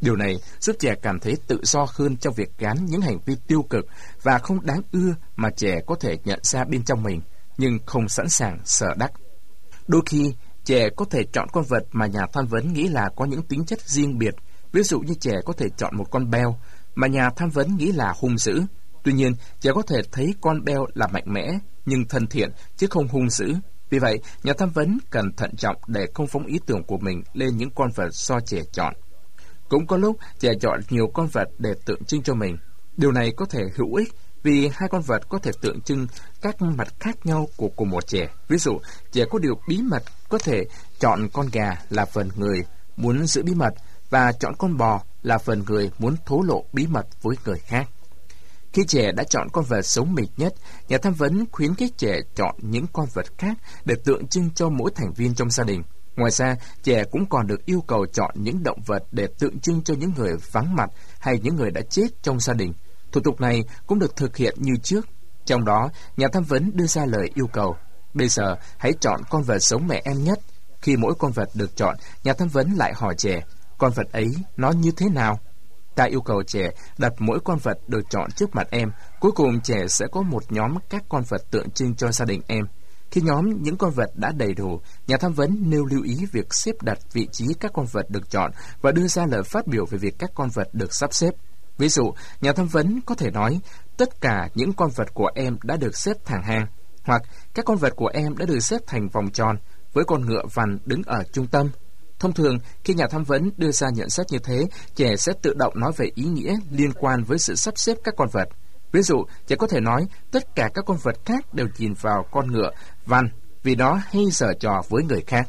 Điều này giúp trẻ cảm thấy tự do hơn trong việc gán những hành vi tiêu cực và không đáng ưa mà trẻ có thể nhận ra bên trong mình, nhưng không sẵn sàng sở đắc. Đôi khi, trẻ có thể chọn con vật mà nhà tham vấn nghĩ là có những tính chất riêng biệt. Ví dụ như trẻ có thể chọn một con beo mà nhà tham vấn nghĩ là hung dữ. Tuy nhiên, trẻ có thể thấy con beo là mạnh mẽ nhưng thân thiện chứ không hung dữ. Vì vậy, nhà tham vấn cần thận trọng để không phóng ý tưởng của mình lên những con vật do trẻ chọn. Cũng có lúc trẻ chọn nhiều con vật để tượng trưng cho mình. Điều này có thể hữu ích vì hai con vật có thể tượng trưng các mặt khác nhau của cùng một trẻ. Ví dụ, trẻ có điều bí mật có thể chọn con gà là phần người muốn giữ bí mật và chọn con bò là phần người muốn thổ lộ bí mật với người khác. Khi trẻ đã chọn con vật giống mình nhất, nhà tham vấn khuyến khích trẻ chọn những con vật khác để tượng trưng cho mỗi thành viên trong gia đình. Ngoài ra, trẻ cũng còn được yêu cầu chọn những động vật để tượng trưng cho những người vắng mặt hay những người đã chết trong gia đình. Thủ tục này cũng được thực hiện như trước. Trong đó, nhà tham vấn đưa ra lời yêu cầu: bây giờ hãy chọn con vật giống mẹ em nhất. Khi mỗi con vật được chọn, nhà tham vấn lại hỏi trẻ: con vật ấy nó như thế nào? Ta yêu cầu trẻ đặt mỗi con vật được chọn trước mặt em. Cuối cùng trẻ sẽ có một nhóm các con vật tượng trưng cho gia đình em. Khi nhóm những con vật đã đầy đủ, nhà tham vấn nêu lưu ý việc xếp đặt vị trí các con vật được chọn và đưa ra lời phát biểu về việc các con vật được sắp xếp. Ví dụ, nhà tham vấn có thể nói: tất cả những con vật của em đã được xếp thẳng hàng, hoặc các con vật của em đã được xếp thành vòng tròn với con ngựa vằn đứng ở trung tâm. Thông thường, khi nhà tham vấn đưa ra nhận xét như thế, trẻ sẽ tự động nói về ý nghĩa liên quan với sự sắp xếp các con vật. Ví dụ, trẻ có thể nói tất cả các con vật khác đều nhìn vào con ngựa vằn vì nó hay giở trò với người khác.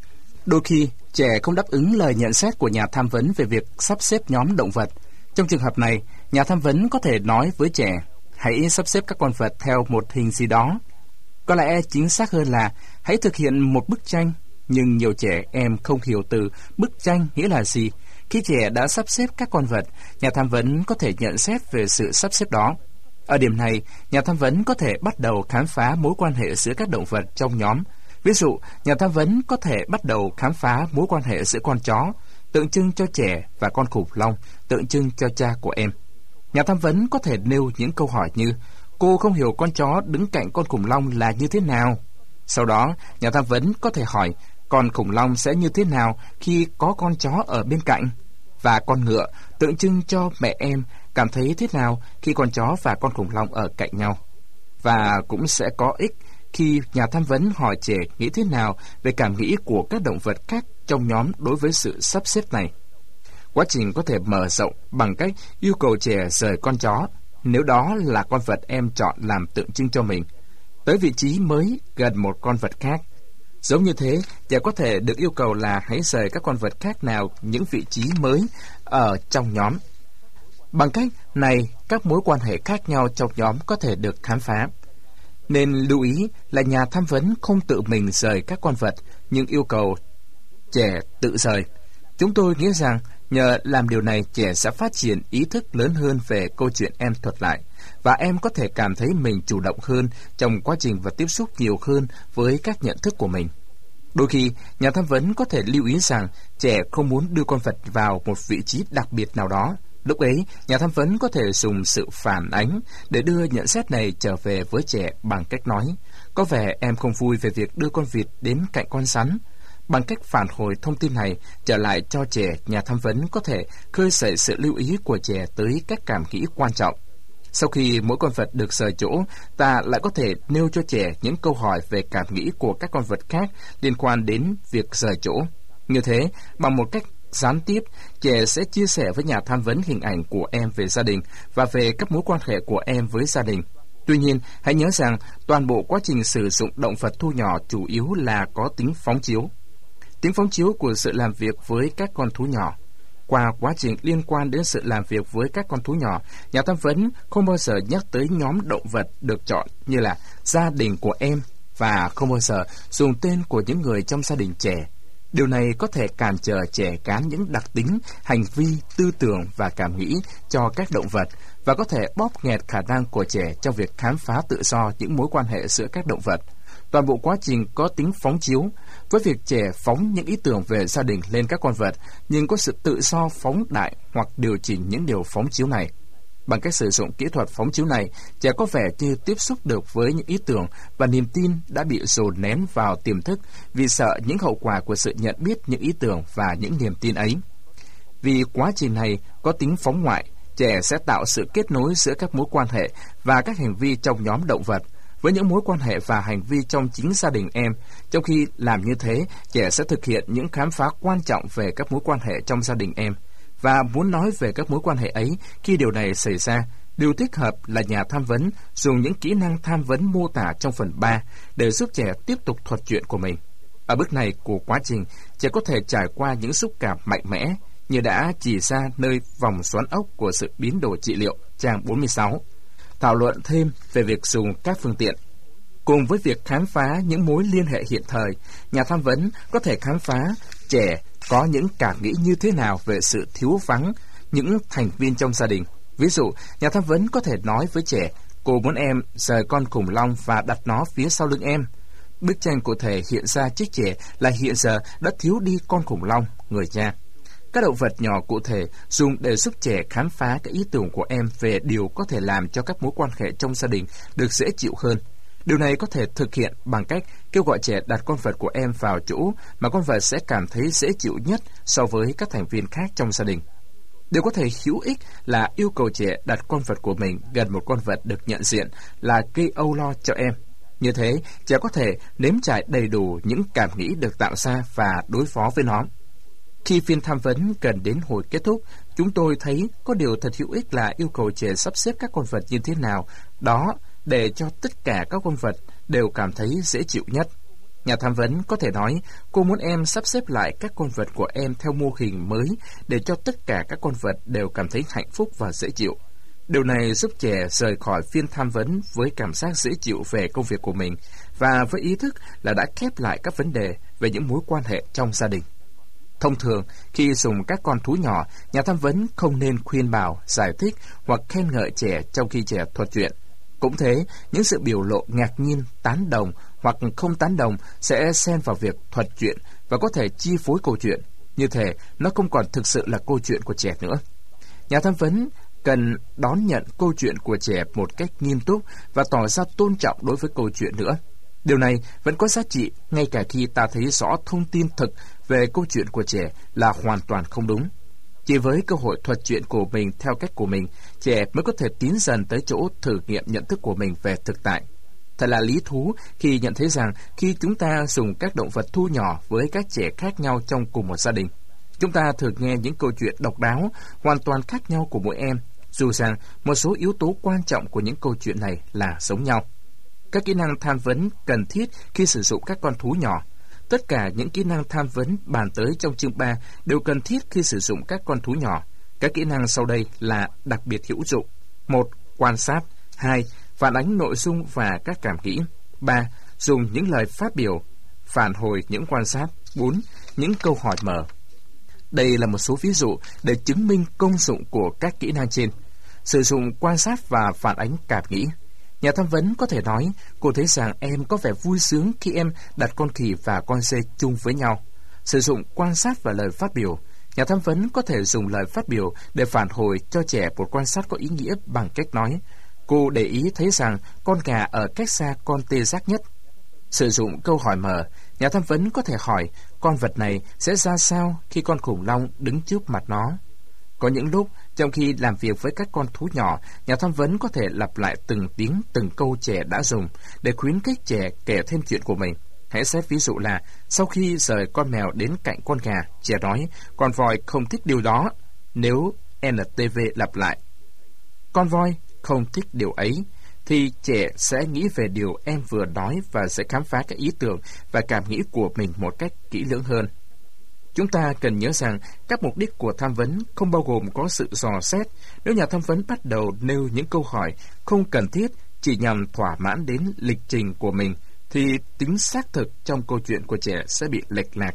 Đôi khi, trẻ không đáp ứng lời nhận xét của nhà tham vấn về việc sắp xếp nhóm động vật. Trong trường hợp này, nhà tham vấn có thể nói với trẻ: hãy sắp xếp các con vật theo một hình gì đó. Có lẽ chính xác hơn là hãy thực hiện một bức tranh. Nhưng nhiều trẻ em không hiểu từ bức tranh nghĩa là gì. Khi trẻ đã sắp xếp các con vật, nhà tham vấn có thể nhận xét về sự sắp xếp đó. Ở điểm này, nhà tham vấn có thể bắt đầu khám phá mối quan hệ giữa các động vật trong nhóm. Ví dụ, nhà tham vấn có thể bắt đầu khám phá mối quan hệ giữa con chó, tượng trưng cho trẻ, và con khủng long, tượng trưng cho cha của em. Nhà tham vấn có thể nêu những câu hỏi như: cô không hiểu con chó đứng cạnh con khủng long là như thế nào? Sau đó, nhà tham vấn có thể hỏi: con khủng long sẽ như thế nào khi có con chó ở bên cạnh? Và con ngựa tượng trưng cho mẹ em cảm thấy thế nào khi con chó và con khủng long ở cạnh nhau? Và cũng sẽ có ích khi nhà tham vấn hỏi trẻ nghĩ thế nào về cảm nghĩ của các động vật khác trong nhóm đối với sự sắp xếp này. Quá trình có thể mở rộng bằng cách yêu cầu trẻ rời con chó, nếu đó là con vật em chọn làm tượng trưng cho mình, tới vị trí mới gần một con vật khác. Giống như thế, trẻ có thể được yêu cầu là hãy rời các con vật khác nào những vị trí mới ở trong nhóm. Bằng cách này, các mối quan hệ khác nhau trong nhóm có thể được khám phá. Nên lưu ý là nhà tham vấn không tự mình rời các con vật, nhưng yêu cầu trẻ tự rời. Chúng tôi nghĩ rằng nhờ làm điều này, trẻ sẽ phát triển ý thức lớn hơn về câu chuyện em thuật lại, và em có thể cảm thấy mình chủ động hơn trong quá trình và tiếp xúc nhiều hơn với các nhận thức của mình. Đôi khi, nhà tham vấn có thể lưu ý rằng trẻ không muốn đưa con vật vào một vị trí đặc biệt nào đó. Lúc ấy, nhà tham vấn có thể dùng sự phản ánh để đưa nhận xét này trở về với trẻ bằng cách nói: có vẻ em không vui về việc đưa con vịt đến cạnh con rắn. Bằng cách phản hồi thông tin này trở lại cho trẻ, nhà tham vấn có thể khơi dậy sự lưu ý của trẻ tới các cảm nghĩ quan trọng. Sau khi mỗi con vật được rời chỗ, ta lại có thể nêu cho trẻ những câu hỏi về cảm nghĩ của các con vật khác liên quan đến việc rời chỗ. Như thế, bằng một cách gián tiếp, trẻ sẽ chia sẻ với nhà tham vấn hình ảnh của em về gia đình và về các mối quan hệ của em với gia đình. Tuy nhiên, hãy nhớ rằng toàn bộ quá trình sử dụng động vật thu nhỏ chủ yếu là có tính phóng chiếu. Tính phóng chiếu của sự làm việc với các con thú nhỏ. Qua quá trình liên quan đến sự làm việc với các con thú nhỏ, nhà tham vấn không bao giờ nhắc tới nhóm động vật được chọn như là gia đình của em, và không bao giờ dùng tên của những người trong gia đình trẻ. Điều này có thể cản trở trẻ gán những đặc tính, hành vi, tư tưởng và cảm nghĩ cho các động vật, và có thể bóp nghẹt khả năng của trẻ trong việc khám phá tự do những mối quan hệ giữa các động vật. Toàn bộ quá trình có tính phóng chiếu, Với việc trẻ phóng những ý tưởng về gia đình lên các con vật, nhưng có sự tự do phóng đại hoặc điều chỉnh những điều phóng chiếu này. Bằng cách sử dụng kỹ thuật phóng chiếu này, trẻ có vẻ như tiếp xúc được với những ý tưởng và niềm tin đã bị dồn nén vào tiềm thức vì sợ những hậu quả của sự nhận biết những ý tưởng và những niềm tin ấy. Vì quá trình này có tính phóng ngoại, trẻ sẽ tạo sự kết nối giữa các mối quan hệ và các hành vi trong nhóm động vật với những mối quan hệ và hành vi trong chính gia đình em. Trong khi làm như thế, trẻ sẽ thực hiện những khám phá quan trọng về các mối quan hệ trong gia đình em. Và muốn nói về các mối quan hệ ấy khi điều này xảy ra, điều thích hợp là nhà tham vấn dùng những kỹ năng tham vấn mô tả trong phần 3 để giúp trẻ tiếp tục thuật chuyện của mình. Ở bước này của quá trình, trẻ có thể trải qua những xúc cảm mạnh mẽ như đã chỉ ra nơi vòng xoắn ốc của sự biến đổi trị liệu, trang 46. Thảo luận thêm về việc dùng các phương tiện. Cùng với việc khám phá những mối liên hệ hiện thời, nhà tham vấn có thể khám phá trẻ có những cảm nghĩ như thế nào về sự thiếu vắng những thành viên trong gia đình. Ví dụ, nhà tham vấn có thể nói với trẻ, cô muốn em rời con khủng long và đặt nó phía sau lưng em. Bức tranh cụ thể hiện ra trước trẻ là hiện giờ đã thiếu đi con khủng long, người cha. Các động vật nhỏ cụ thể dùng để giúp trẻ khám phá các ý tưởng của em về điều có thể làm cho các mối quan hệ trong gia đình được dễ chịu hơn. Điều này có thể thực hiện bằng cách kêu gọi trẻ đặt con vật của em vào chỗ mà con vật sẽ cảm thấy dễ chịu nhất so với các thành viên khác trong gia đình. Điều có thể hữu ích là yêu cầu trẻ đặt con vật của mình gần một con vật được nhận diện là gây âu lo cho em. Như thế, trẻ có thể nếm trải đầy đủ những cảm nghĩ được tạo ra và đối phó với nó. Khi phiên tham vấn gần đến hồi kết thúc, chúng tôi thấy có điều thật hữu ích là yêu cầu trẻ sắp xếp các con vật như thế nào đó để cho tất cả các con vật đều cảm thấy dễ chịu nhất. Nhà tham vấn có thể nói, cô muốn em sắp xếp lại các con vật của em theo mô hình mới để cho tất cả các con vật đều cảm thấy hạnh phúc và dễ chịu. Điều này giúp trẻ rời khỏi phiên tham vấn với cảm giác dễ chịu về công việc của mình và với ý thức là đã khép lại các vấn đề về những mối quan hệ trong gia đình. Thông thường, khi dùng các con thú nhỏ, nhà tham vấn không nên khuyên bảo, giải thích hoặc khen ngợi trẻ trong khi trẻ thuật chuyện. Cũng thế, những sự biểu lộ ngạc nhiên, tán đồng hoặc không tán đồng sẽ xen vào việc thuật chuyện và có thể chi phối câu chuyện. Như thế, nó không còn thực sự là câu chuyện của trẻ nữa. Nhà tham vấn cần đón nhận câu chuyện của trẻ một cách nghiêm túc và tỏ ra tôn trọng đối với câu chuyện nữa. Điều này vẫn có giá trị ngay cả khi ta thấy rõ thông tin thực về câu chuyện của trẻ là hoàn toàn không đúng. Chỉ với cơ hội thuật chuyện của mình theo cách của mình, trẻ mới có thể tiến dần tới chỗ thử nghiệm nhận thức của mình về thực tại. Thật là lý thú khi nhận thấy rằng khi chúng ta dùng các động vật thu nhỏ với các trẻ khác nhau trong cùng một gia đình, chúng ta thường nghe những câu chuyện độc đáo, hoàn toàn khác nhau của mỗi em, dù rằng một số yếu tố quan trọng của những câu chuyện này là giống nhau. Các kỹ năng tham vấn cần thiết khi sử dụng các con thú nhỏ. Tất cả những kỹ năng tham vấn bàn tới trong chương 3 đều cần thiết khi sử dụng các con thú nhỏ. Các kỹ năng sau đây là đặc biệt hữu dụng. 1. Quan sát. 2. Phản ánh nội dung và các cảm nghĩ. 3. Dùng những lời phát biểu, phản hồi những quan sát. 4. Những câu hỏi mở. Đây là một số ví dụ để chứng minh công dụng của các kỹ năng trên. Sử dụng quan sát và phản ánh cảm nghĩ. Nhà tham vấn có thể nói, cô thấy rằng em có vẻ vui sướng khi em đặt con khỉ và con dê chung với nhau. Sử dụng quan sát và lời phát biểu. Nhà tham vấn có thể dùng lời phát biểu để phản hồi cho trẻ một quan sát có ý nghĩa bằng cách nói, cô để ý thấy rằng con gà ở cách xa con tê giác nhất. Sử dụng câu hỏi mở. Nhà tham vấn có thể hỏi, con vật này sẽ ra sao khi con khủng long đứng trước mặt nó? Có những lúc, trong khi làm việc với các con thú nhỏ, nhà tham vấn có thể lặp lại từng tiếng, từng câu trẻ đã dùng để khuyến khích trẻ kể thêm chuyện của mình. Hãy xét ví dụ là, sau khi rời con mèo đến cạnh con gà, trẻ nói, con voi không thích điều đó. Nếu NTV lặp lại, con voi không thích điều ấy, thì trẻ sẽ nghĩ về điều em vừa nói và sẽ khám phá các ý tưởng và cảm nghĩ của mình một cách kỹ lưỡng hơn. Chúng ta cần nhớ rằng các mục đích của tham vấn không bao gồm có sự dò xét. Nếu nhà tham vấn bắt đầu nêu những câu hỏi không cần thiết chỉ nhằm thỏa mãn đến lịch trình của mình, thì tính xác thực trong câu chuyện của trẻ sẽ bị lệch lạc.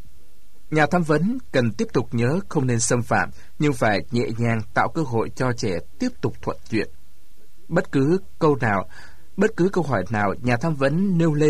Nhà tham vấn cần tiếp tục nhớ không nên xâm phạm, nhưng phải nhẹ nhàng tạo cơ hội cho trẻ tiếp tục thuận chuyện. Bất cứ câu hỏi nào nhà tham vấn nêu lên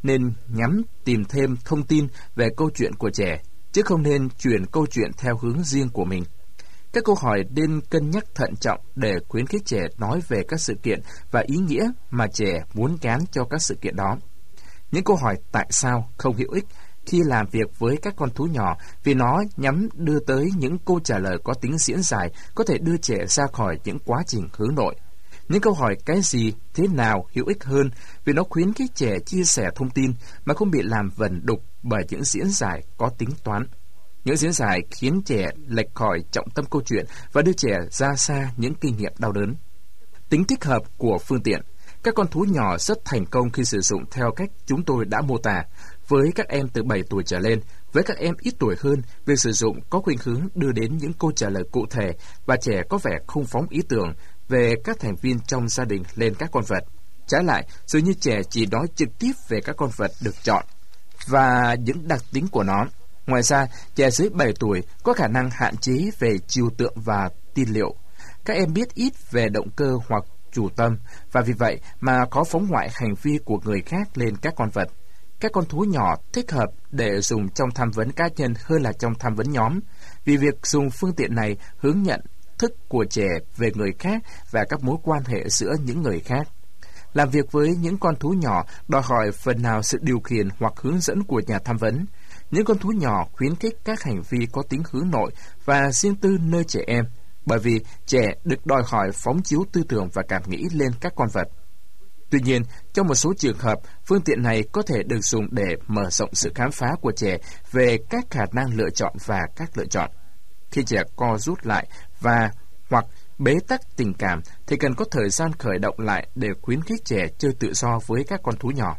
nên nhắm tìm thêm thông tin về câu chuyện của trẻ, chứ không nên chuyển câu chuyện theo hướng riêng của mình. Các câu hỏi nên cân nhắc thận trọng để khuyến khích trẻ nói về các sự kiện và ý nghĩa mà trẻ muốn gán cho các sự kiện đó. Những câu hỏi tại sao không hữu ích khi làm việc với các con thú nhỏ, vì nó nhắm đưa tới những câu trả lời có tính diễn giải, có thể đưa trẻ ra khỏi những quá trình hướng nội. Những câu hỏi cái gì, thế nào hữu ích hơn, vì nó khuyến khích trẻ chia sẻ thông tin mà không bị làm vần đục bởi những diễn giải có tính toán. Những diễn giải khiến trẻ lệch khỏi trọng tâm câu chuyện và đưa trẻ ra xa những kinh nghiệm đau đớn. Tính thích hợp của phương tiện. Các con thú nhỏ rất thành công khi sử dụng theo cách chúng tôi đã mô tả. Với các em từ 7 tuổi trở lên, với các em ít tuổi hơn, việc sử dụng có khuynh hướng đưa đến những câu trả lời cụ thể và trẻ có vẻ không phóng ý tưởng về các thành viên trong gia đình lên các con vật. Trái lại, dường như trẻ chỉ nói trực tiếp về các con vật được chọn và những đặc tính của nó. Ngoài ra, trẻ dưới 7 tuổi có khả năng hạn chế về trừu tượng và tin liệu. Các em biết ít về động cơ hoặc chủ tâm, và vì vậy mà có phóng ngoại hành vi của người khác lên các con vật. Các con thú nhỏ thích hợp để dùng trong tham vấn cá nhân hơn là trong tham vấn nhóm, vì việc dùng phương tiện này hướng nhận thức của trẻ về người khác và các mối quan hệ giữa những người khác. Làm việc với những con thú nhỏ đòi hỏi phần nào sự điều khiển hoặc hướng dẫn của nhà tham vấn. Những con thú nhỏ khuyến khích các hành vi có tính hướng nội và riêng tư nơi trẻ em, bởi vì trẻ được đòi hỏi phóng chiếu tư tưởng và cảm nghĩ lên các con vật. Tuy nhiên, trong một số trường hợp, phương tiện này có thể được dùng để mở rộng sự khám phá của trẻ về các khả năng lựa chọn và các lựa chọn. Khi trẻ co rút lại hoặc bế tắc tình cảm thì cần có thời gian khởi động lại để khuyến khích trẻ chơi tự do với các con thú nhỏ.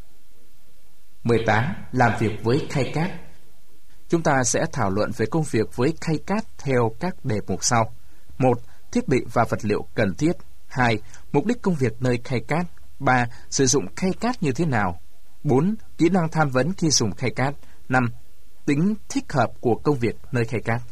18. Làm việc với khay cát. Chúng ta sẽ thảo luận về công việc với khay cát theo các đề mục sau. 1. Thiết bị và vật liệu cần thiết. 2. Mục đích công việc nơi khay cát. 3. Sử dụng khay cát như thế nào. 4. Kỹ năng tham vấn khi dùng khay cát. 5. Tính thích hợp của công việc nơi khay cát.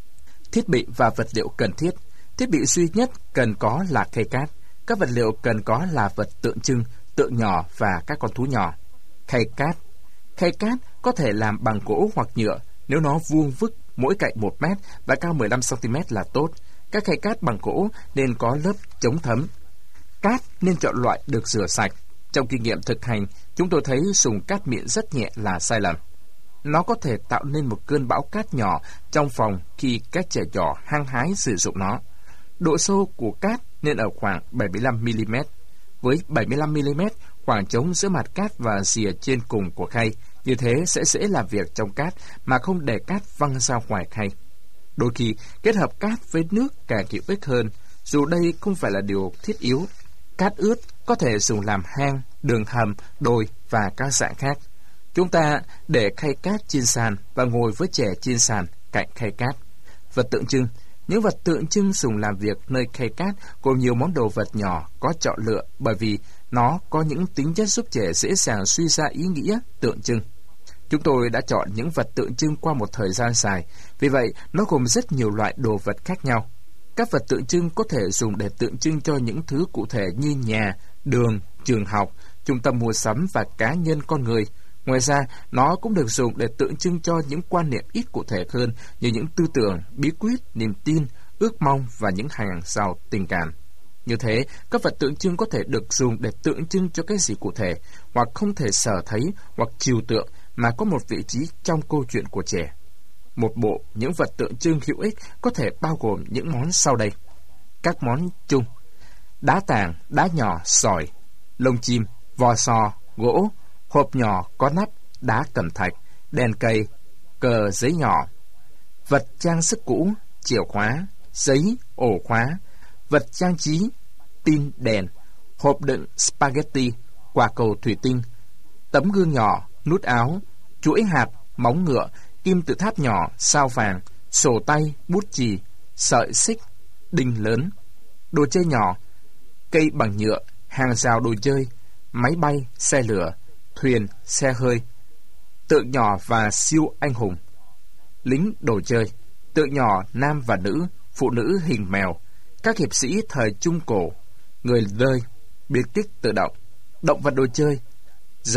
Thiết bị và vật liệu cần thiết. Thiết bị duy nhất cần có là khay cát. Các vật liệu cần có là vật tượng trưng, tượng nhỏ và các con thú nhỏ. Khay cát. Khay cát có thể làm bằng gỗ hoặc nhựa. Nếu nó vuông vức, mỗi cạnh 1 mét và cao 15 cm là tốt. Các khay cát bằng gỗ nên có lớp chống thấm. Cát nên chọn loại được rửa sạch. Trong kinh nghiệm thực hành, chúng tôi thấy dùng cát mịn rất nhẹ là sai lầm. Nó có thể tạo nên một cơn bão cát nhỏ trong phòng khi các trẻ nhỏ hăng hái sử dụng nó. Độ sâu của cát nên ở khoảng 75mm. Với 75mm, khoảng trống giữa mặt cát và rìa trên cùng của khay, như thế sẽ dễ làm việc trong cát mà không để cát văng ra ngoài khay. Đôi khi, kết hợp cát với nước càng hữu ích hơn, dù đây không phải là điều thiết yếu. Cát ướt có thể dùng làm hang, đường hầm, đồi và các dạng khác. Chúng ta để khay cát trên sàn và ngồi với trẻ trên sàn cạnh khay cát. Vật tượng trưng. Những vật tượng trưng dùng làm việc nơi khay cát gồm nhiều món đồ vật nhỏ có chọn lựa bởi vì nó có những tính chất giúp trẻ dễ dàng suy ra ý nghĩa tượng trưng. Chúng tôi đã chọn những vật tượng trưng qua một thời gian dài, vì vậy nó gồm rất nhiều loại đồ vật khác nhau. Các vật tượng trưng có thể dùng để tượng trưng cho những thứ cụ thể như nhà, đường, trường học, trung tâm mua sắm và cá nhân con người. Ngoài ra, nó cũng được dùng để tượng trưng cho những quan niệm ít cụ thể hơn như những tư tưởng, bí quyết, niềm tin, ước mong và những hàng rào tình cảm. Như thế, các vật tượng trưng có thể được dùng để tượng trưng cho cái gì cụ thể, hoặc không thể sở thấy hoặc trừu tượng mà có một vị trí trong câu chuyện của trẻ. Một bộ những vật tượng trưng hữu ích có thể bao gồm những món sau đây. Các món chung: đá tảng, đá nhỏ, sỏi, lông chim, vò sò, gỗ, hộp nhỏ có nắp, đá cẩm thạch, đèn cây, cờ giấy nhỏ, vật trang sức cũ, chìa khóa, giấy, ổ khóa, vật trang trí, pin đèn, hộp đựng spaghetti, quả cầu thủy tinh, tấm gương nhỏ, nút áo, chuỗi hạt, móng ngựa, kim tự tháp nhỏ, sao vàng, sổ tay, bút chì, sợi xích, đinh lớn, đồ chơi nhỏ, cây bằng nhựa, hàng rào đồ chơi, máy bay, xe lửa, thuyền, xe hơi, tượng nhỏ và siêu anh hùng, lính đồ chơi, tượng nhỏ nam và nữ, phụ nữ hình mèo, các hiệp sĩ thời Trung Cổ, người rơi, biệt kích tự động, động vật đồ chơi, rồng,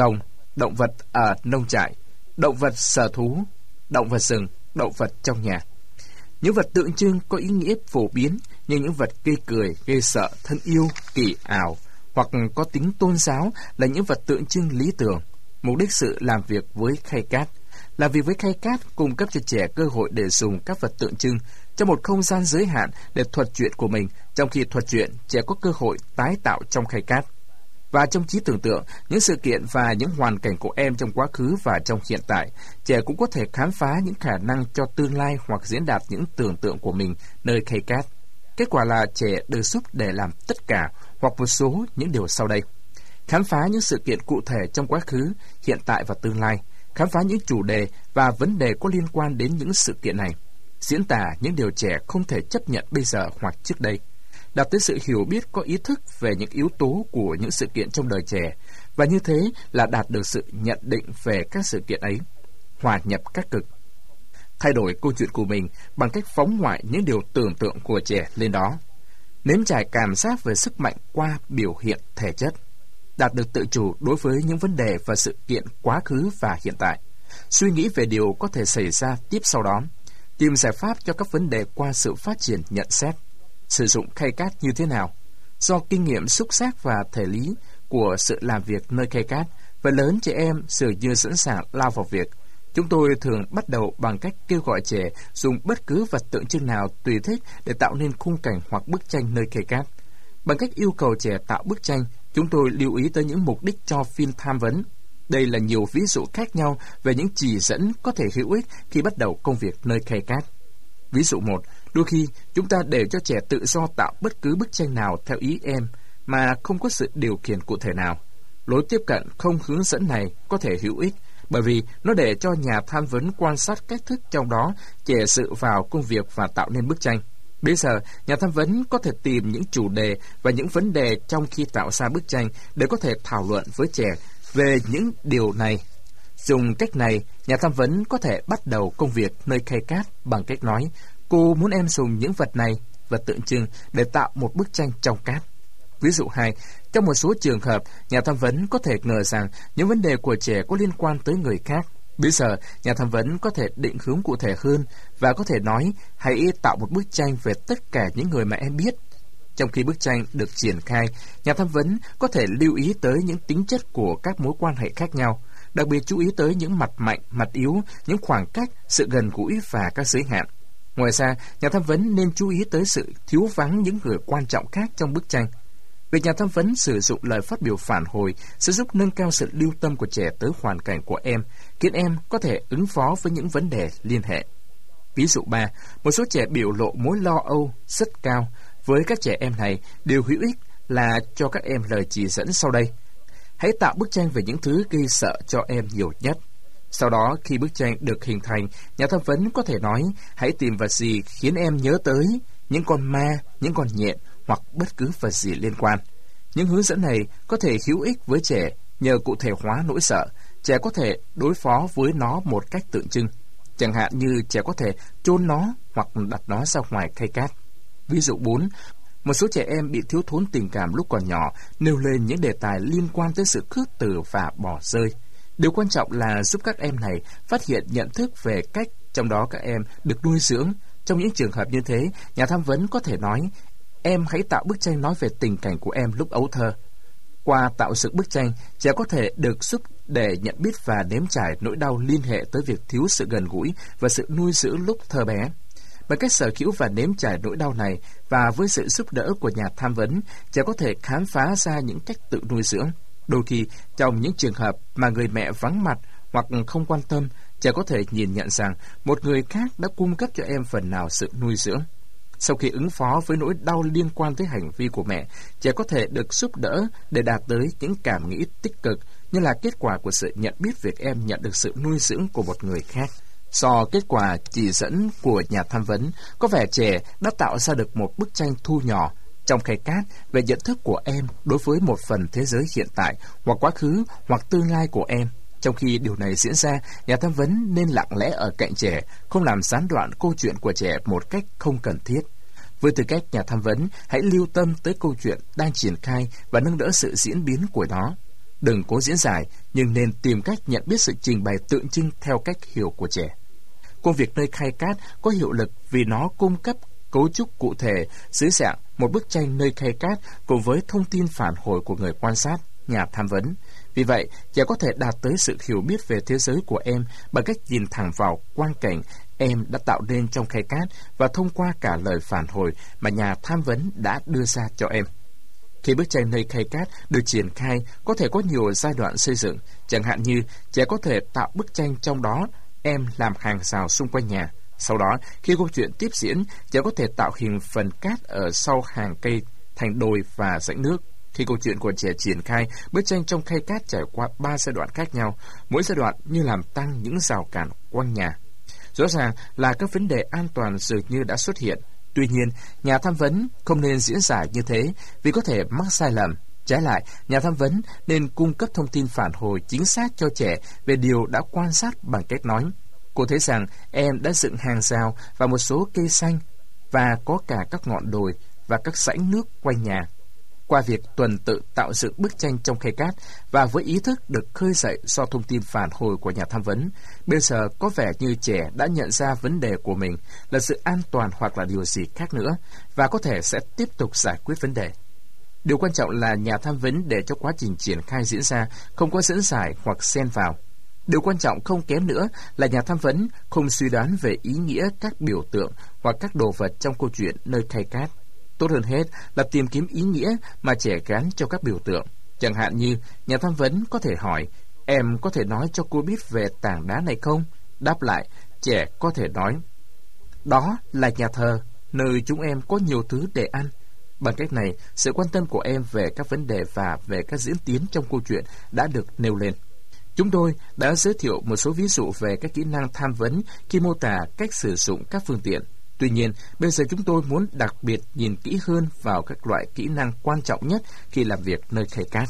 động vật ở nông trại, động vật sở thú, động vật rừng, động vật trong nhà. Những vật tượng trưng có ý nghĩa phổ biến như những vật gây cười, gây sợ, thân yêu, kỳ ảo hoặc có tính tôn giáo là những vật tượng trưng lý tưởng. Mục đích sự làm việc với khay cát. Làm việc với khay cát cung cấp cho trẻ cơ hội để dùng các vật tượng trưng trong một không gian giới hạn để thuật chuyện của mình. Trong khi thuật chuyện, trẻ có cơ hội tái tạo trong khay cát. Và trong trí tưởng tượng, những sự kiện và những hoàn cảnh của em trong quá khứ và trong hiện tại, trẻ cũng có thể khám phá những khả năng cho tương lai hoặc diễn đạt những tưởng tượng của mình nơi khay cát. Kết quả là trẻ được giúp để làm tất cả hoặc một số những điều sau đây: khám phá những sự kiện cụ thể trong quá khứ, hiện tại và tương lai, khám phá những chủ đề và vấn đề có liên quan đến những sự kiện này, diễn tả những điều trẻ không thể chấp nhận bây giờ hoặc trước đây, đạt tới sự hiểu biết có ý thức về những yếu tố của những sự kiện trong đời trẻ, và như thế là đạt được sự nhận định về các sự kiện ấy, hòa nhập các cực, thay đổi câu chuyện của mình bằng cách phóng ngoại những điều tưởng tượng của trẻ lên đó, nếm trải cảm giác về sức mạnh qua biểu hiện thể chất, đạt được tự chủ đối với những vấn đề và sự kiện quá khứ và hiện tại, suy nghĩ về điều có thể xảy ra tiếp sau đó, tìm giải pháp cho các vấn đề qua sự phát triển nhận xét, sử dụng khay cát như thế nào. Do kinh nghiệm xúc giác và thể lý của sự làm việc nơi khay cát, phần lớn trẻ em dường như sẵn sàng lao vào việc. Chúng tôi thường bắt đầu bằng cách kêu gọi trẻ dùng bất cứ vật tượng trưng nào tùy thích để tạo nên khung cảnh hoặc bức tranh nơi khay cát. Bằng cách yêu cầu trẻ tạo bức tranh, chúng tôi lưu ý tới những mục đích cho phiên tham vấn. Đây là nhiều ví dụ khác nhau về những chỉ dẫn có thể hữu ích khi bắt đầu công việc nơi khay cát. Ví dụ 1, đôi khi chúng ta để cho trẻ tự do tạo bất cứ bức tranh nào theo ý em mà không có sự điều khiển cụ thể nào. Lối tiếp cận không hướng dẫn này có thể hữu ích bởi vì nó để cho nhà tham vấn quan sát cách thức trong đó trẻ sự vào công việc và tạo nên bức tranh. Bây giờ, nhà tham vấn có thể tìm những chủ đề và những vấn đề trong khi tạo ra bức tranh để có thể thảo luận với trẻ về những điều này. Dùng cách này, nhà tham vấn có thể bắt đầu công việc nơi khay cát bằng cách nói: cô muốn em dùng những vật này, vật tượng trưng, để tạo một bức tranh trong cát. Ví dụ 2, trong một số trường hợp, nhà tham vấn có thể ngờ rằng những vấn đề của trẻ có liên quan tới người khác. Bây giờ, nhà tham vấn có thể định hướng cụ thể hơn và có thể nói: hãy tạo một bức tranh về tất cả những người mà em biết. Trong khi bức tranh được triển khai, nhà tham vấn có thể lưu ý tới những tính chất của các mối quan hệ khác nhau, đặc biệt chú ý tới những mặt mạnh, mặt yếu, những khoảng cách, sự gần gũi và các giới hạn. Ngoài ra, nhà tham vấn nên chú ý tới sự thiếu vắng những người quan trọng khác trong bức tranh. Việc nhà tham vấn sử dụng lời phát biểu phản hồi sẽ giúp nâng cao sự lưu tâm của trẻ tới hoàn cảnh của em, khiến em có thể ứng phó với những vấn đề liên hệ. Ví dụ 3, một số trẻ biểu lộ mối lo âu rất cao. Với các trẻ em này, điều hữu ích là cho các em lời chỉ dẫn sau đây. Hãy tạo bức tranh về những thứ gây sợ cho em nhiều nhất. Sau đó, khi bức tranh được hình thành, nhà tham vấn có thể nói: hãy tìm vật gì khiến em nhớ tới những con ma, những con nhện hoặc bất cứ vật gì liên quan. Những hướng dẫn này có thể hữu ích với trẻ nhờ cụ thể hóa nỗi sợ. Trẻ có thể đối phó với nó một cách tượng trưng. Chẳng hạn như trẻ có thể chôn nó hoặc đặt nó ra ngoài khay cát. Ví dụ 4, một số trẻ em bị thiếu thốn tình cảm lúc còn nhỏ nêu lên những đề tài liên quan tới sự khước từ và bỏ rơi. Điều quan trọng là giúp các em này phát hiện nhận thức về cách trong đó các em được nuôi dưỡng. Trong những trường hợp như thế, nhà tham vấn có thể nói: em hãy tạo bức tranh nói về tình cảnh của em lúc ấu thơ. Qua tạo dựng bức tranh, trẻ có thể được giúp để nhận biết và nếm trải nỗi đau liên hệ tới việc thiếu sự gần gũi và sự nuôi dưỡng lúc thơ bé. Bằng cách sở hữu và nếm trải nỗi đau này và với sự giúp đỡ của nhà tham vấn, trẻ có thể khám phá ra những cách tự nuôi dưỡng. Đôi khi, trong những trường hợp mà người mẹ vắng mặt hoặc không quan tâm, trẻ có thể nhìn nhận rằng một người khác đã cung cấp cho em phần nào sự nuôi dưỡng. Sau khi ứng phó với nỗi đau liên quan tới hành vi của mẹ, trẻ có thể được giúp đỡ để đạt tới những cảm nghĩ tích cực như là kết quả của sự nhận biết việc em nhận được sự nuôi dưỡng của một người khác. Do kết quả chỉ dẫn của nhà tham vấn, có vẻ trẻ đã tạo ra được một bức tranh thu nhỏ trong khay cát về nhận thức của em đối với một phần thế giới hiện tại hoặc quá khứ hoặc tương lai của em. Trong khi điều này diễn ra, nhà tham vấn nên lặng lẽ ở cạnh trẻ, không làm gián đoạn câu chuyện của trẻ một cách không cần thiết. Với tư cách nhà tham vấn, hãy lưu tâm tới câu chuyện đang triển khai và nâng đỡ sự diễn biến của nó. Đừng cố diễn giải, nhưng nên tìm cách nhận biết sự trình bày tượng trưng theo cách hiểu của trẻ. Công việc nơi khai cát có hiệu lực vì nó cung cấp cấu trúc cụ thể dưới dạng một bức tranh nơi khai cát cùng với thông tin phản hồi của người quan sát, nhà tham vấn. Vì vậy, trẻ có thể đạt tới sự hiểu biết về thế giới của em bằng cách nhìn thẳng vào quang cảnh em đã tạo nên trong khai cát và thông qua cả lời phản hồi mà nhà tham vấn đã đưa ra cho em. Khi bức tranh nơi khai cát được triển khai, có thể có nhiều giai đoạn xây dựng, chẳng hạn như trẻ có thể tạo bức tranh trong đó em làm hàng rào xung quanh nhà. Sau đó, khi câu chuyện tiếp diễn, trẻ có thể tạo hình phần cát ở sau hàng cây thành đồi và rãnh nước. Khi câu chuyện của trẻ triển khai, bức tranh trong khay cát trải qua 3 giai đoạn khác nhau, mỗi giai đoạn như làm tăng những rào cản quanh nhà. Rõ ràng là các vấn đề an toàn dường như đã xuất hiện. Tuy nhiên, nhà tham vấn không nên diễn giải như thế vì có thể mắc sai lầm. Trái lại, nhà tham vấn nên cung cấp thông tin phản hồi chính xác cho trẻ về điều đã quan sát bằng cách nói: cô thấy rằng em đã dựng hàng rào và một số cây xanh và có cả các ngọn đồi và các rãnh nước quanh nhà. Qua việc tuần tự tạo dựng bức tranh trong khay cát và với ý thức được khơi dậy do thông tin phản hồi của nhà tham vấn, bây giờ có vẻ như trẻ đã nhận ra vấn đề của mình là sự an toàn hoặc là điều gì khác nữa và có thể sẽ tiếp tục giải quyết vấn đề. Điều quan trọng là nhà tham vấn để cho quá trình triển khai diễn ra không có dẫn giải hoặc xen vào. Điều quan trọng không kém nữa là nhà tham vấn không suy đoán về ý nghĩa các biểu tượng hoặc các đồ vật trong câu chuyện nơi khay cát. Tốt hơn hết là tìm kiếm ý nghĩa mà trẻ gắn cho các biểu tượng. Chẳng hạn như, nhà tham vấn có thể hỏi: em có thể nói cho cô biết về tảng đá này không? Đáp lại, trẻ có thể nói: đó là nhà thờ, nơi chúng em có nhiều thứ để ăn. Bằng cách này, sự quan tâm của em về các vấn đề và về các diễn tiến trong câu chuyện đã được nêu lên. Chúng tôi đã giới thiệu một số ví dụ về các kỹ năng tham vấn khi mô tả cách sử dụng các phương tiện. Tuy nhiên, bây giờ chúng tôi muốn đặc biệt nhìn kỹ hơn vào các loại kỹ năng quan trọng nhất khi làm việc nơi khay cát.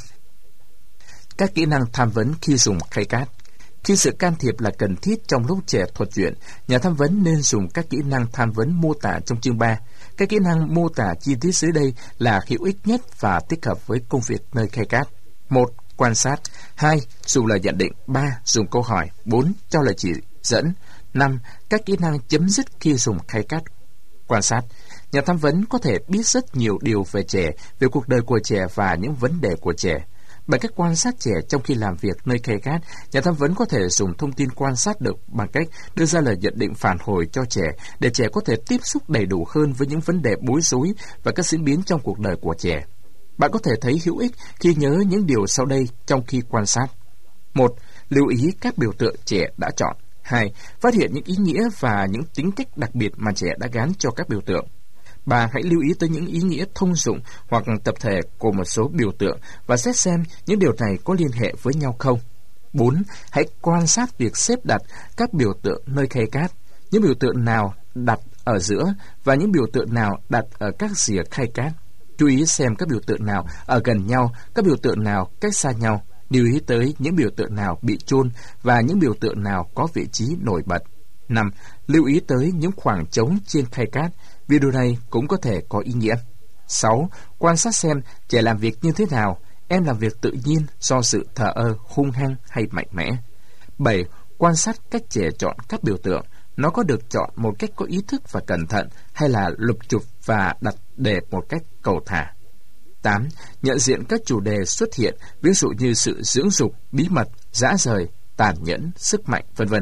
Các kỹ năng tham vấn khi dùng khay cát. Khi sự can thiệp là cần thiết trong lúc trẻ thuật chuyện, nhà tham vấn nên dùng các kỹ năng tham vấn mô tả trong chương 3. Các kỹ năng mô tả chi tiết dưới đây là hữu ích nhất và thích hợp với công việc nơi khay cát. 1. Quan sát. 2. Dùng lời nhận định. 3. Dùng câu hỏi. 4. Cho lời chỉ dẫn. 5. Các kỹ năng chấm dứt khi dùng khay cát. Quan sát. Nhà tham vấn có thể biết rất nhiều điều về trẻ, về cuộc đời của trẻ và những vấn đề của trẻ. Bằng cách quan sát trẻ trong khi làm việc nơi khay cát, nhà tham vấn có thể dùng thông tin quan sát được bằng cách đưa ra lời nhận định phản hồi cho trẻ để trẻ có thể tiếp xúc đầy đủ hơn với những vấn đề bối rối và các diễn biến trong cuộc đời của trẻ. Bạn có thể thấy hữu ích khi nhớ những điều sau đây trong khi quan sát. 1. Lưu ý các biểu tượng trẻ đã chọn. 2. Phát hiện những ý nghĩa và những tính cách đặc biệt mà trẻ đã gắn cho các biểu tượng. 3. Hãy lưu ý tới những ý nghĩa thông dụng hoặc tập thể của một số biểu tượng và xét xem những điều này có liên hệ với nhau không. 4. Hãy quan sát việc xếp đặt các biểu tượng nơi khay cát. Những biểu tượng nào đặt ở giữa và những biểu tượng nào đặt ở các rìa khay cát. Chú ý xem các biểu tượng nào ở gần nhau, các biểu tượng nào cách xa nhau. Lưu ý tới những biểu tượng nào bị chôn và những biểu tượng nào có vị trí nổi bật. 5. Lưu ý tới những khoảng trống trên khay cát, vì điều này cũng có thể có ý nghĩa. 6. Quan sát xem trẻ làm việc như thế nào, em làm việc tự nhiên do sự thờ ơ, hung hăng hay mạnh mẽ. 7. Quan sát cách trẻ chọn các biểu tượng, nó có được chọn một cách có ý thức và cẩn thận hay là lục chụp và đặt đề một cách cầu thả. 8. Nhận diện các chủ đề xuất hiện, ví dụ như sự dưỡng dục, bí mật, dã rời, tàn nhẫn, sức mạnh, v.v.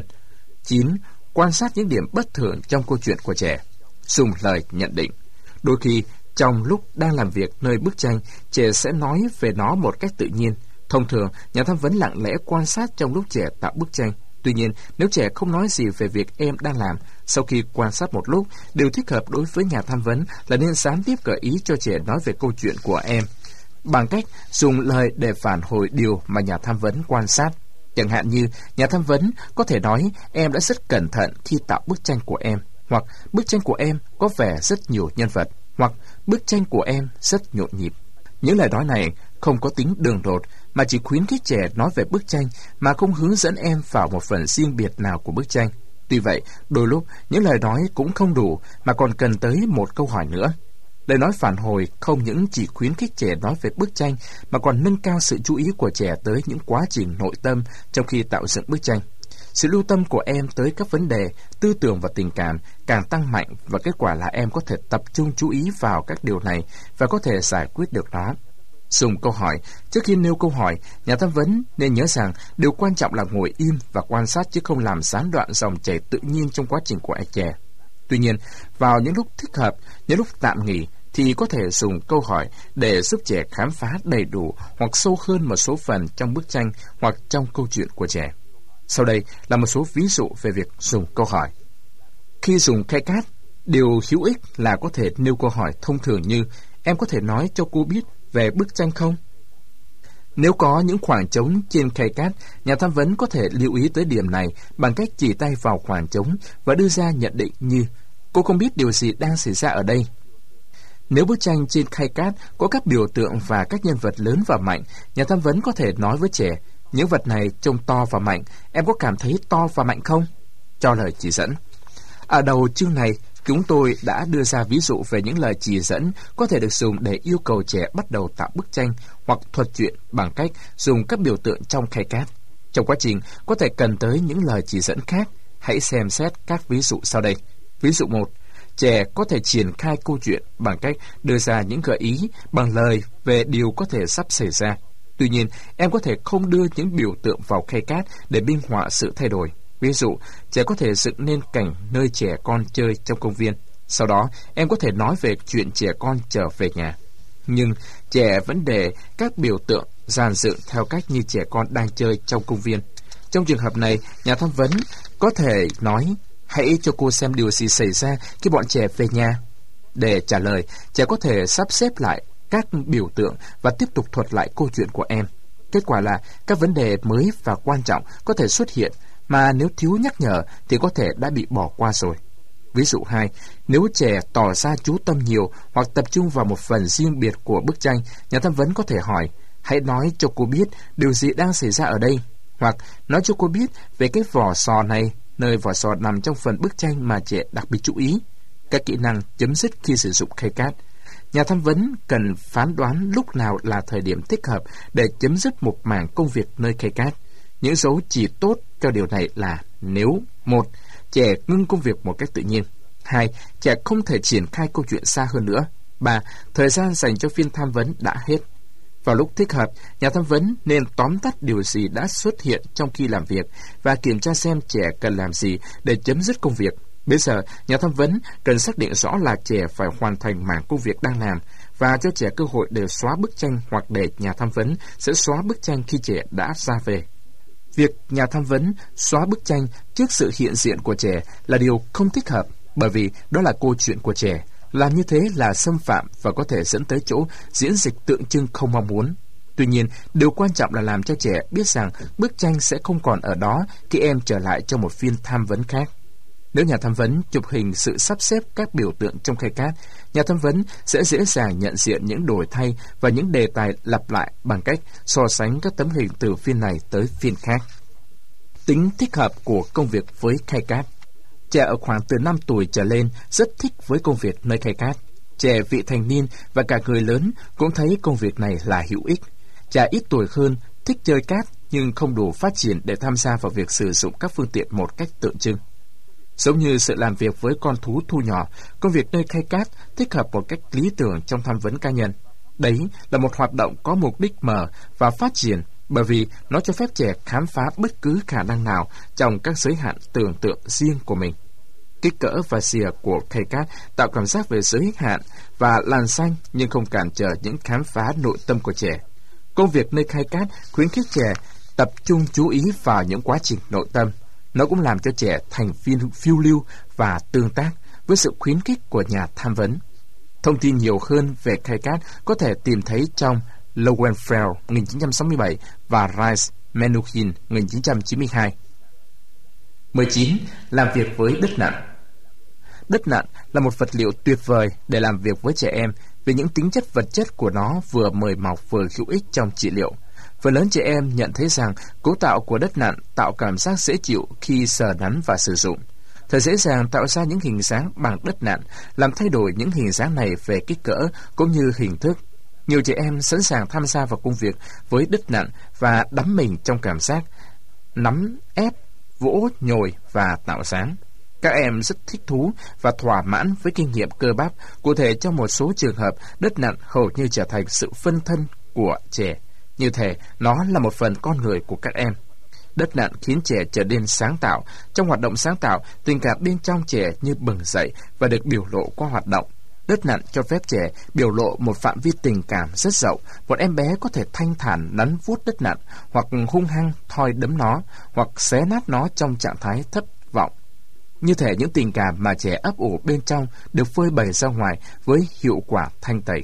9. Quan sát những điểm bất thường trong câu chuyện của trẻ. Dùng lời nhận định. Đôi khi, trong lúc đang làm việc nơi bức tranh, trẻ sẽ nói về nó một cách tự nhiên. Thông thường, nhà tham vấn lặng lẽ quan sát trong lúc trẻ tạo bức tranh. Tuy nhiên, nếu trẻ không nói gì về việc em đang làm, sau khi quan sát một lúc, điều thích hợp đối với nhà tham vấn là nên gián tiếp gợi ý cho trẻ nói về câu chuyện của em, bằng cách dùng lời để phản hồi điều mà nhà tham vấn quan sát. Chẳng hạn như, nhà tham vấn có thể nói em đã rất cẩn thận khi tạo bức tranh của em, hoặc bức tranh của em có vẻ rất nhiều nhân vật, hoặc bức tranh của em rất nhộn nhịp. Những lời nói này không có tính đường đột, mà chỉ khuyến khích trẻ nói về bức tranh mà không hướng dẫn em vào một phần riêng biệt nào của bức tranh. Tuy vậy, đôi lúc những lời nói cũng không đủ mà còn cần tới một câu hỏi nữa. Lời nói phản hồi không những chỉ khuyến khích trẻ nói về bức tranh mà còn nâng cao sự chú ý của trẻ tới những quá trình nội tâm trong khi tạo dựng bức tranh. Sự lưu tâm của em tới các vấn đề, tư tưởng và tình cảm càng tăng mạnh và kết quả là em có thể tập trung chú ý vào các điều này và có thể giải quyết được nó. Dùng câu hỏi. Trước khi nêu câu hỏi, nhà tham vấn nên nhớ rằng điều quan trọng là ngồi im và quan sát chứ không làm gián đoạn dòng chảy tự nhiên trong quá trình của trẻ. Tuy nhiên, vào những lúc thích hợp, những lúc tạm nghỉ, thì có thể dùng câu hỏi để giúp trẻ khám phá đầy đủ hoặc sâu hơn một số phần trong bức tranh hoặc trong câu chuyện của trẻ. Sau đây là một số ví dụ về việc dùng câu hỏi. Khi dùng khay cát, điều hữu ích là có thể nêu câu hỏi thông thường như: em có thể nói cho cô biết về bức tranh không? Nếu có những khoảng trống trên khay cát, nhà tham vấn có thể lưu ý tới điểm này bằng cách chỉ tay vào khoảng trống và đưa ra nhận định như: cô không biết điều gì đang xảy ra ở đây. Nếu bức tranh trên khay cát có các biểu tượng và các nhân vật lớn và mạnh, nhà tham vấn có thể nói với trẻ: những vật này trông to và mạnh, em có cảm thấy to và mạnh không? Cho lời chỉ dẫn. Ở đầu chương này, chúng tôi đã đưa ra ví dụ về những lời chỉ dẫn có thể được dùng để yêu cầu trẻ bắt đầu tạo bức tranh hoặc thuật truyện bằng cách dùng các biểu tượng trong khay cát. Trong quá trình, có thể cần tới những lời chỉ dẫn khác. Hãy xem xét các ví dụ sau đây. Ví dụ 1. Trẻ có thể triển khai câu chuyện bằng cách đưa ra những gợi ý bằng lời về điều có thể sắp xảy ra. Tuy nhiên, em có thể không đưa những biểu tượng vào khay cát để minh họa sự thay đổi. Ví dụ, trẻ có thể dựng nên cảnh nơi trẻ con chơi trong công viên. Sau đó, em có thể nói về chuyện trẻ con trở về nhà. Nhưng trẻ vẫn để các biểu tượng dàn dựng theo cách như trẻ con đang chơi trong công viên. Trong trường hợp này, nhà tham vấn có thể nói: hãy cho cô xem điều gì xảy ra khi bọn trẻ về nhà. Để trả lời, trẻ có thể sắp xếp lại các biểu tượng và tiếp tục thuật lại câu chuyện của em. Kết quả là các vấn đề mới và quan trọng có thể xuất hiện, mà nếu thiếu nhắc nhở thì có thể đã bị bỏ qua rồi. Ví dụ 2. Nếu trẻ tỏ ra chú tâm nhiều hoặc tập trung vào một phần riêng biệt của bức tranh, nhà tham vấn có thể hỏi: hãy nói cho cô biết điều gì đang xảy ra ở đây. Hoặc nói cho cô biết về cái vỏ sò này, nơi vỏ sò nằm trong phần bức tranh mà trẻ đặc biệt chú ý. Các kỹ năng chấm dứt khi sử dụng khay cát. Nhà tham vấn cần phán đoán lúc nào là thời điểm thích hợp để chấm dứt một mảng công việc nơi khay cát. Những dấu chỉ tốt cho điều này là: nếu 1. Trẻ ngưng công việc một cách tự nhiên. 2. Trẻ không thể triển khai câu chuyện xa hơn nữa. 3. Thời gian dành cho phiên tham vấn đã hết. Vào lúc thích hợp, nhà tham vấn nên tóm tắt điều gì đã xuất hiện trong khi làm việc và kiểm tra xem trẻ cần làm gì để chấm dứt công việc. Bây giờ, nhà tham vấn cần xác định rõ là trẻ phải hoàn thành mảng công việc đang làm và cho trẻ cơ hội để xóa bức tranh, hoặc để nhà tham vấn sẽ xóa bức tranh khi trẻ đã ra về. Việc nhà tham vấn xóa bức tranh trước sự hiện diện của trẻ là điều không thích hợp, bởi vì đó là câu chuyện của trẻ. Làm như thế là xâm phạm và có thể dẫn tới chỗ diễn dịch tượng trưng không mong muốn. Tuy nhiên, điều quan trọng là làm cho trẻ biết rằng bức tranh sẽ không còn ở đó khi em trở lại cho một phiên tham vấn khác. Nếu nhà tham vấn chụp hình sự sắp xếp các biểu tượng trong khay cát, nhà tham vấn sẽ dễ dàng nhận diện những đổi thay và những đề tài lặp lại bằng cách so sánh các tấm hình từ phiên này tới phiên khác. Tính thích hợp của công việc với khay cát. Trẻ ở khoảng từ 5 tuổi trở lên rất thích với công việc nơi khay cát. Trẻ vị thành niên và cả người lớn cũng thấy công việc này là hữu ích. Trẻ ít tuổi hơn thích chơi cát nhưng không đủ phát triển để tham gia vào việc sử dụng các phương tiện một cách tượng trưng. Giống như sự làm việc với con thú thu nhỏ, công việc nơi khay cát thích hợp một cách lý tưởng trong tham vấn cá nhân. Đấy là một hoạt động có mục đích mở và phát triển, bởi vì nó cho phép trẻ khám phá bất cứ khả năng nào trong các giới hạn tưởng tượng riêng của mình. Kích cỡ và rìa của khay cát tạo cảm giác về giới hạn và làn xanh, nhưng không cản trở những khám phá nội tâm của trẻ. Công việc nơi khay cát khuyến khích trẻ tập trung chú ý vào những quá trình nội tâm. Nó cũng làm cho trẻ thành phiêu lưu và tương tác với sự khuyến khích của nhà tham vấn. Thông tin nhiều hơn về khay cát có thể tìm thấy trong Lowenfeld 1967 và Rice Menuhin 1992. 19. Làm việc với đất nặn. Đất nặn là một vật liệu tuyệt vời để làm việc với trẻ em vì những tính chất vật chất của nó vừa mời mọc vừa hữu ích trong trị liệu. Phần lớn trẻ em nhận thấy rằng cấu tạo của đất nặn tạo cảm giác dễ chịu khi sờ nắn và sử dụng. Thật dễ dàng tạo ra những hình dáng bằng đất nặn, làm thay đổi những hình dáng này về kích cỡ cũng như hình thức. Nhiều trẻ em sẵn sàng tham gia vào công việc với đất nặn và đắm mình trong cảm giác nắm, ép, vỗ, nhồi và tạo dáng. Các em rất thích thú và thỏa mãn với kinh nghiệm cơ bắp. Cụ thể, trong một số trường hợp, đất nặn hầu như trở thành sự phân thân của trẻ. Như thể nó là một phần con người của các em. Đất nặn khiến trẻ trở nên sáng tạo. Trong hoạt động sáng tạo, tình cảm bên trong trẻ như bừng dậy và được biểu lộ qua hoạt động. Đất nặn cho phép trẻ biểu lộ một phạm vi tình cảm rất rộng. Một em bé có thể thanh thản nắn vuốt đất nặn, hoặc hung hăng thoi đấm nó, hoặc xé nát nó trong trạng thái thất vọng. Như thể những tình cảm mà trẻ ấp ủ bên trong được phơi bày ra ngoài với hiệu quả thanh tẩy.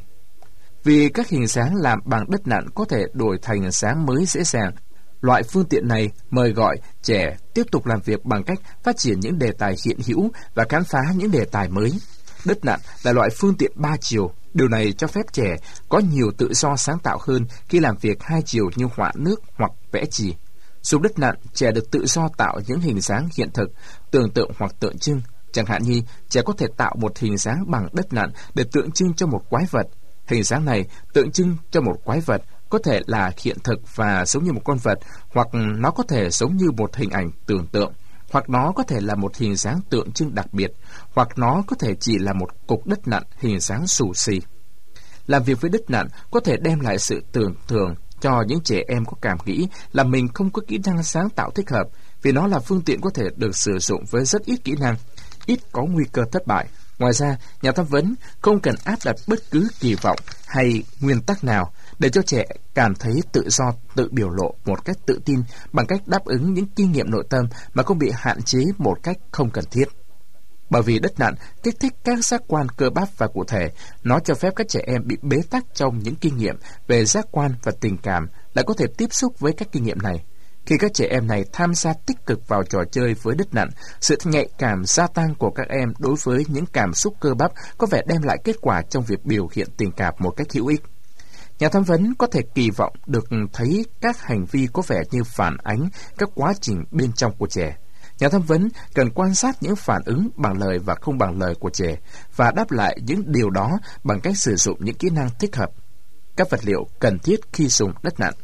Vì các hình dáng làm bằng đất nặn có thể đổi thành dáng mới dễ dàng, loại phương tiện này mời gọi trẻ tiếp tục làm việc bằng cách phát triển những đề tài hiện hữu và khám phá những đề tài mới. Đất nặn là loại phương tiện 3 chiều. Điều này cho phép trẻ có nhiều tự do sáng tạo hơn khi làm việc 2 chiều như họa nước hoặc vẽ chì. Dùng đất nặn, trẻ được tự do tạo những hình dáng hiện thực, tưởng tượng hoặc tượng trưng. Chẳng hạn như, trẻ có thể tạo một hình dáng bằng đất nặn để tượng trưng cho một quái vật. Hình dáng này tượng trưng cho một quái vật có thể là hiện thực và giống như một con vật, hoặc nó có thể giống như một hình ảnh tưởng tượng, hoặc nó có thể là một hình dáng tượng trưng đặc biệt, hoặc nó có thể chỉ là một cục đất nặn hình dáng xù xì. Làm việc với đất nặn có thể đem lại sự tưởng tượng cho những trẻ em có cảm nghĩ là mình không có kỹ năng sáng tạo thích hợp, vì nó là phương tiện có thể được sử dụng với rất ít kỹ năng, ít có nguy cơ thất bại. Ngoài ra, nhà tham vấn không cần áp đặt bất cứ kỳ vọng hay nguyên tắc nào để cho trẻ cảm thấy tự do tự biểu lộ một cách tự tin bằng cách đáp ứng những kinh nghiệm nội tâm mà không bị hạn chế một cách không cần thiết. Bởi vì đất nặn kích thích các giác quan cơ bắp và cụ thể, nó cho phép các trẻ em bị bế tắc trong những kinh nghiệm về giác quan và tình cảm lại có thể tiếp xúc với các kinh nghiệm này. Khi các trẻ em này tham gia tích cực vào trò chơi với đất nặn, sự nhạy cảm gia tăng của các em đối với những cảm xúc cơ bắp có vẻ đem lại kết quả trong việc biểu hiện tình cảm một cách hữu ích. Nhà tham vấn có thể kỳ vọng được thấy các hành vi có vẻ như phản ánh các quá trình bên trong của trẻ. Nhà tham vấn cần quan sát những phản ứng bằng lời và không bằng lời của trẻ và đáp lại những điều đó bằng cách sử dụng những kỹ năng thích hợp. Các vật liệu cần thiết khi dùng đất nặn: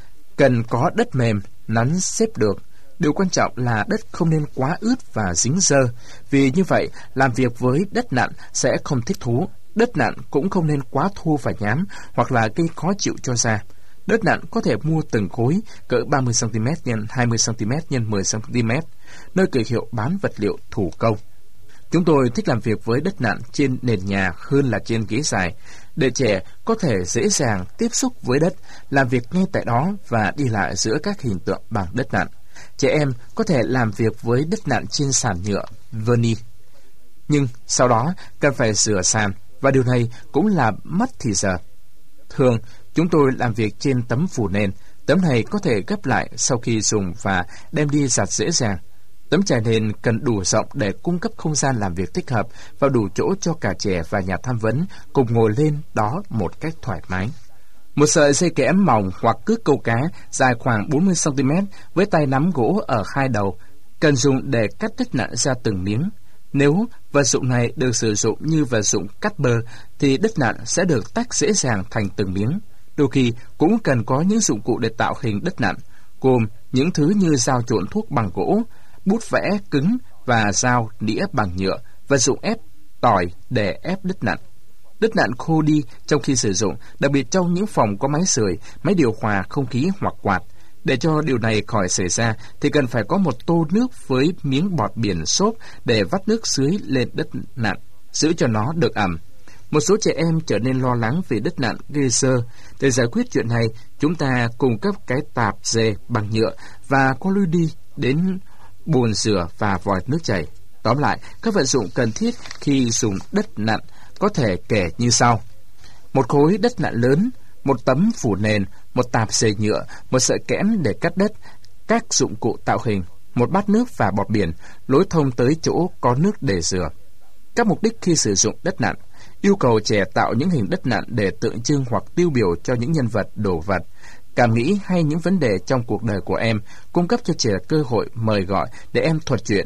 cần có đất mềm, nắn xếp được. Điều quan trọng là đất không nên quá ướt và dính dơ, vì như vậy làm việc với đất nặn sẽ không thích thú. Đất nặn cũng không nên quá thô và nhám hoặc là gây khó chịu cho da. Đất nặn có thể mua từng khối cỡ 30cm x 20cm x 10cm, nơi cửa hiệu bán vật liệu thủ công. Chúng tôi thích làm việc với đất nặn trên nền nhà hơn là trên ghế dài, để trẻ có thể dễ dàng tiếp xúc với đất, làm việc ngay tại đó và đi lại giữa các hình tượng bằng đất nặn. Trẻ em có thể làm việc với đất nặn trên sàn nhựa, vernis, nhưng sau đó cần phải rửa sàn, và điều này cũng là mất thì giờ. Thường, chúng tôi làm việc trên tấm phủ nền. Tấm này có thể gấp lại sau khi dùng và đem đi giặt dễ dàng. Tấm trải nền cần đủ rộng để cung cấp không gian làm việc thích hợp và đủ chỗ cho cả trẻ và nhà tham vấn cùng ngồi lên đó một cách thoải mái. Một sợi dây kẽm mỏng hoặc cước câu cá dài khoảng 40cm với tay nắm gỗ ở hai đầu cần dùng để cắt đất nặn ra từng miếng. Nếu vật dụng này được sử dụng như vật dụng cắt bơ thì đất nặn sẽ được tách dễ dàng thành từng miếng. Đôi khi cũng cần có những dụng cụ để tạo hình đất nặn, gồm những thứ như dao trộn thuốc bằng gỗ, bút vẽ cứng và dao nĩa bằng nhựa, vật dụng ép tỏi để ép đất nặn. Đất nặn khô đi trong khi sử dụng, đặc biệt trong những phòng có máy sưởi, máy điều hòa không khí hoặc quạt. Để cho điều này khỏi xảy ra thì cần phải có một tô nước với miếng bọt biển xốp để vắt nước dưới lên đất nặn, giữ cho nó được ẩm. Một số trẻ em trở nên lo lắng vì đất nặn gây xơ. Để giải quyết chuyện này, chúng ta cung cấp cái tạp dề bằng nhựa và có lối đi đến bồn rửa và vòi nước chảy. Tóm lại, các vật dụng cần thiết khi dùng đất nặn có thể kể như sau: một khối đất nặn lớn, một tấm phủ nền, một tạp dề nhựa, một sợi kẽm để cắt đất, các dụng cụ tạo hình, một bát nước và bọt biển, lối thông tới chỗ có nước để rửa. Các mục đích khi sử dụng đất nặn: yêu cầu trẻ tạo những hình đất nặn để tượng trưng hoặc tiêu biểu cho những nhân vật, đồ vật, cảm nghĩ hay những vấn đề trong cuộc đời của em, cung cấp cho trẻ cơ hội mời gọi để em thuật chuyện.